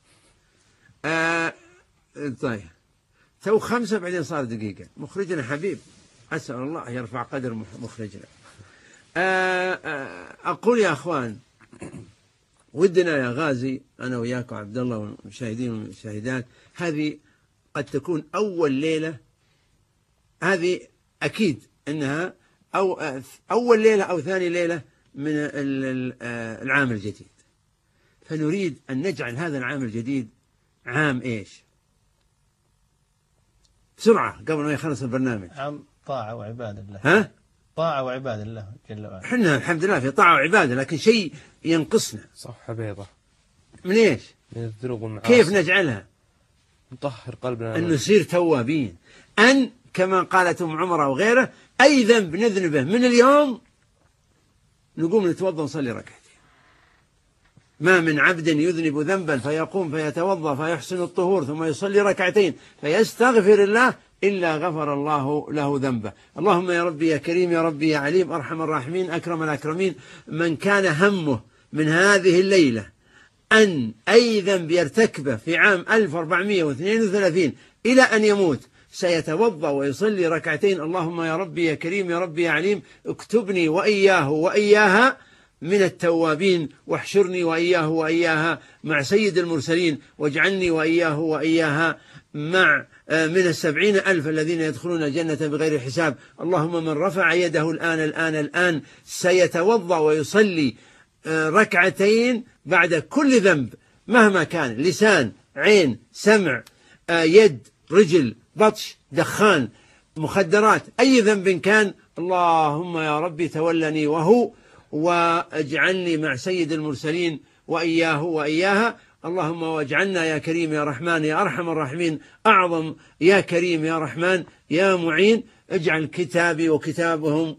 Speaker 1: طيب تو 5 بعدين صار دقيقة. مخرجنا حبيب، أسأل الله يرفع قدر مخرجنا. أقول يا أخوان، ودنا يا غازي أنا وياكم عبد الله والمشاهدين والمشاهدات، هذه قد تكون أول ليلة، هذه أكيد أنها أول ليلة أو ثاني ليلة من العام الجديد. فنريد أن نجعل هذا العام الجديد عام إيش؟ بسرعة قبل ما يخلص البرنامج.
Speaker 3: عام طاعة وعبادة الله.
Speaker 1: ها؟
Speaker 3: طاعة وعبادة الله جل وعلا.
Speaker 1: احنا الحمد لله في طاعة وعبادة، لكن شيء ينقصنا.
Speaker 2: صفحة بيضة.
Speaker 1: من إيش؟
Speaker 2: من الذنوب والمعاصي.
Speaker 1: كيف نجعلها؟
Speaker 2: نطهر قلبنا،
Speaker 1: أن نصير توابين، أن كما قالت أم عمر وغيره: أي ذنب نذنبه من اليوم نقوم نتوضأ ونصلي ركعتين. ما من عبد يذنب ذنبا فيقوم فيتوضأ فيحسن الطهور ثم يصلي ركعتين فيستغفر الله إلا غفر الله له ذنبه. اللهم يا ربي يا كريم يا ربي يا عليم أرحم الراحمين أكرم الأكرمين، من كان همه من هذه الليلة أن أي ذنب يرتكبه في عام 1432 إلى أن يموت سيتوضأ ويصلي ركعتين، اللهم يا ربي يا كريم يا ربي يا عليم اكتبني وإياه وإياها من التوابين، واحشرني وإياه وإياها مع سيد المرسلين، واجعلني وإياه وإياها مع من 70,000 الذين يدخلون الجنة بغير حساب. اللهم من رفع يده الآن سيتوضأ ويصلي ركعتين بعد كل ذنب مهما كان، لسان، عين، سمع، يد، رجل، بطش، دخان، مخدرات، أي ذنب كان. اللهم يا ربي تولني وهو، واجعلني مع سيد المرسلين وإياه وإياها. اللهم واجعلنا يا كريم يا رحمن يا أرحم الراحمين أعظم يا كريم يا رحمن يا معين. اجعل كتابي وكتابهم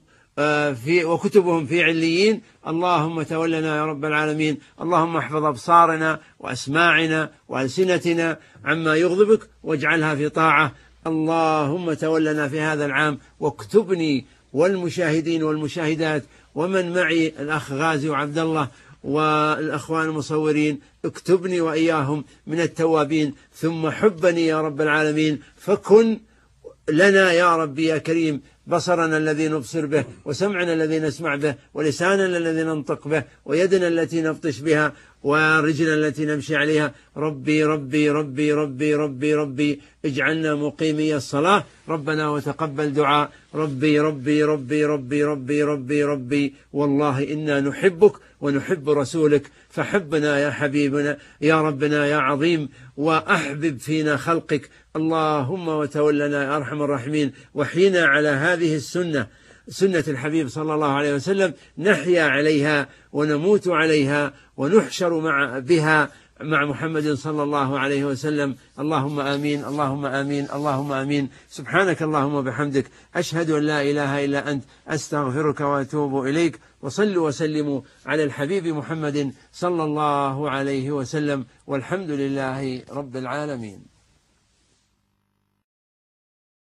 Speaker 1: وكتبهم في عليين. اللهم تولنا يا رب العالمين. اللهم احفظ أبصارنا وأسماعنا وألسنتنا عما يغضبك واجعلها في طاعة. اللهم تولنا في هذا العام، واكتبني والمشاهدين والمشاهدات ومن معي الأخ غازي وعبد الله والأخوان المصورين، اكتبني وإياهم من التوابين، ثم حبني يا رب العالمين، فكن لنا يا ربي يا كريم بصرنا الذي نبصر به، وسمعنا الذي نسمع به، ولساننا الذي ننطق به، ويدنا التي نبطش بها، ورجلنا التي نمشي عليها. ربي ربي ربي ربي ربي ربي اجعلنا مقيمي الصلاة، ربنا وتقبل دعاء. ربي ربي ربي ربي ربي ربي ربي والله إنا نحبك ونحب رسولك، فحبنا يا حبيبنا يا ربنا يا عظيم، وأحبب فينا خلقك. اللهم وتولنا يا أرحم الراحمين، وحينا على هذه السنة، سنة الحبيب صلى الله عليه وسلم، نحيا عليها ونموت عليها ونحشر بها مع محمد صلى الله عليه وسلم. اللهم آمين اللهم آمين اللهم آمين. سبحانك اللهم وبحمدك أشهد أن لا إله إلا أنت أستغفرك وأتوب إليك. وصلوا وسلموا على الحبيب محمد صلى الله عليه وسلم، والحمد لله رب العالمين.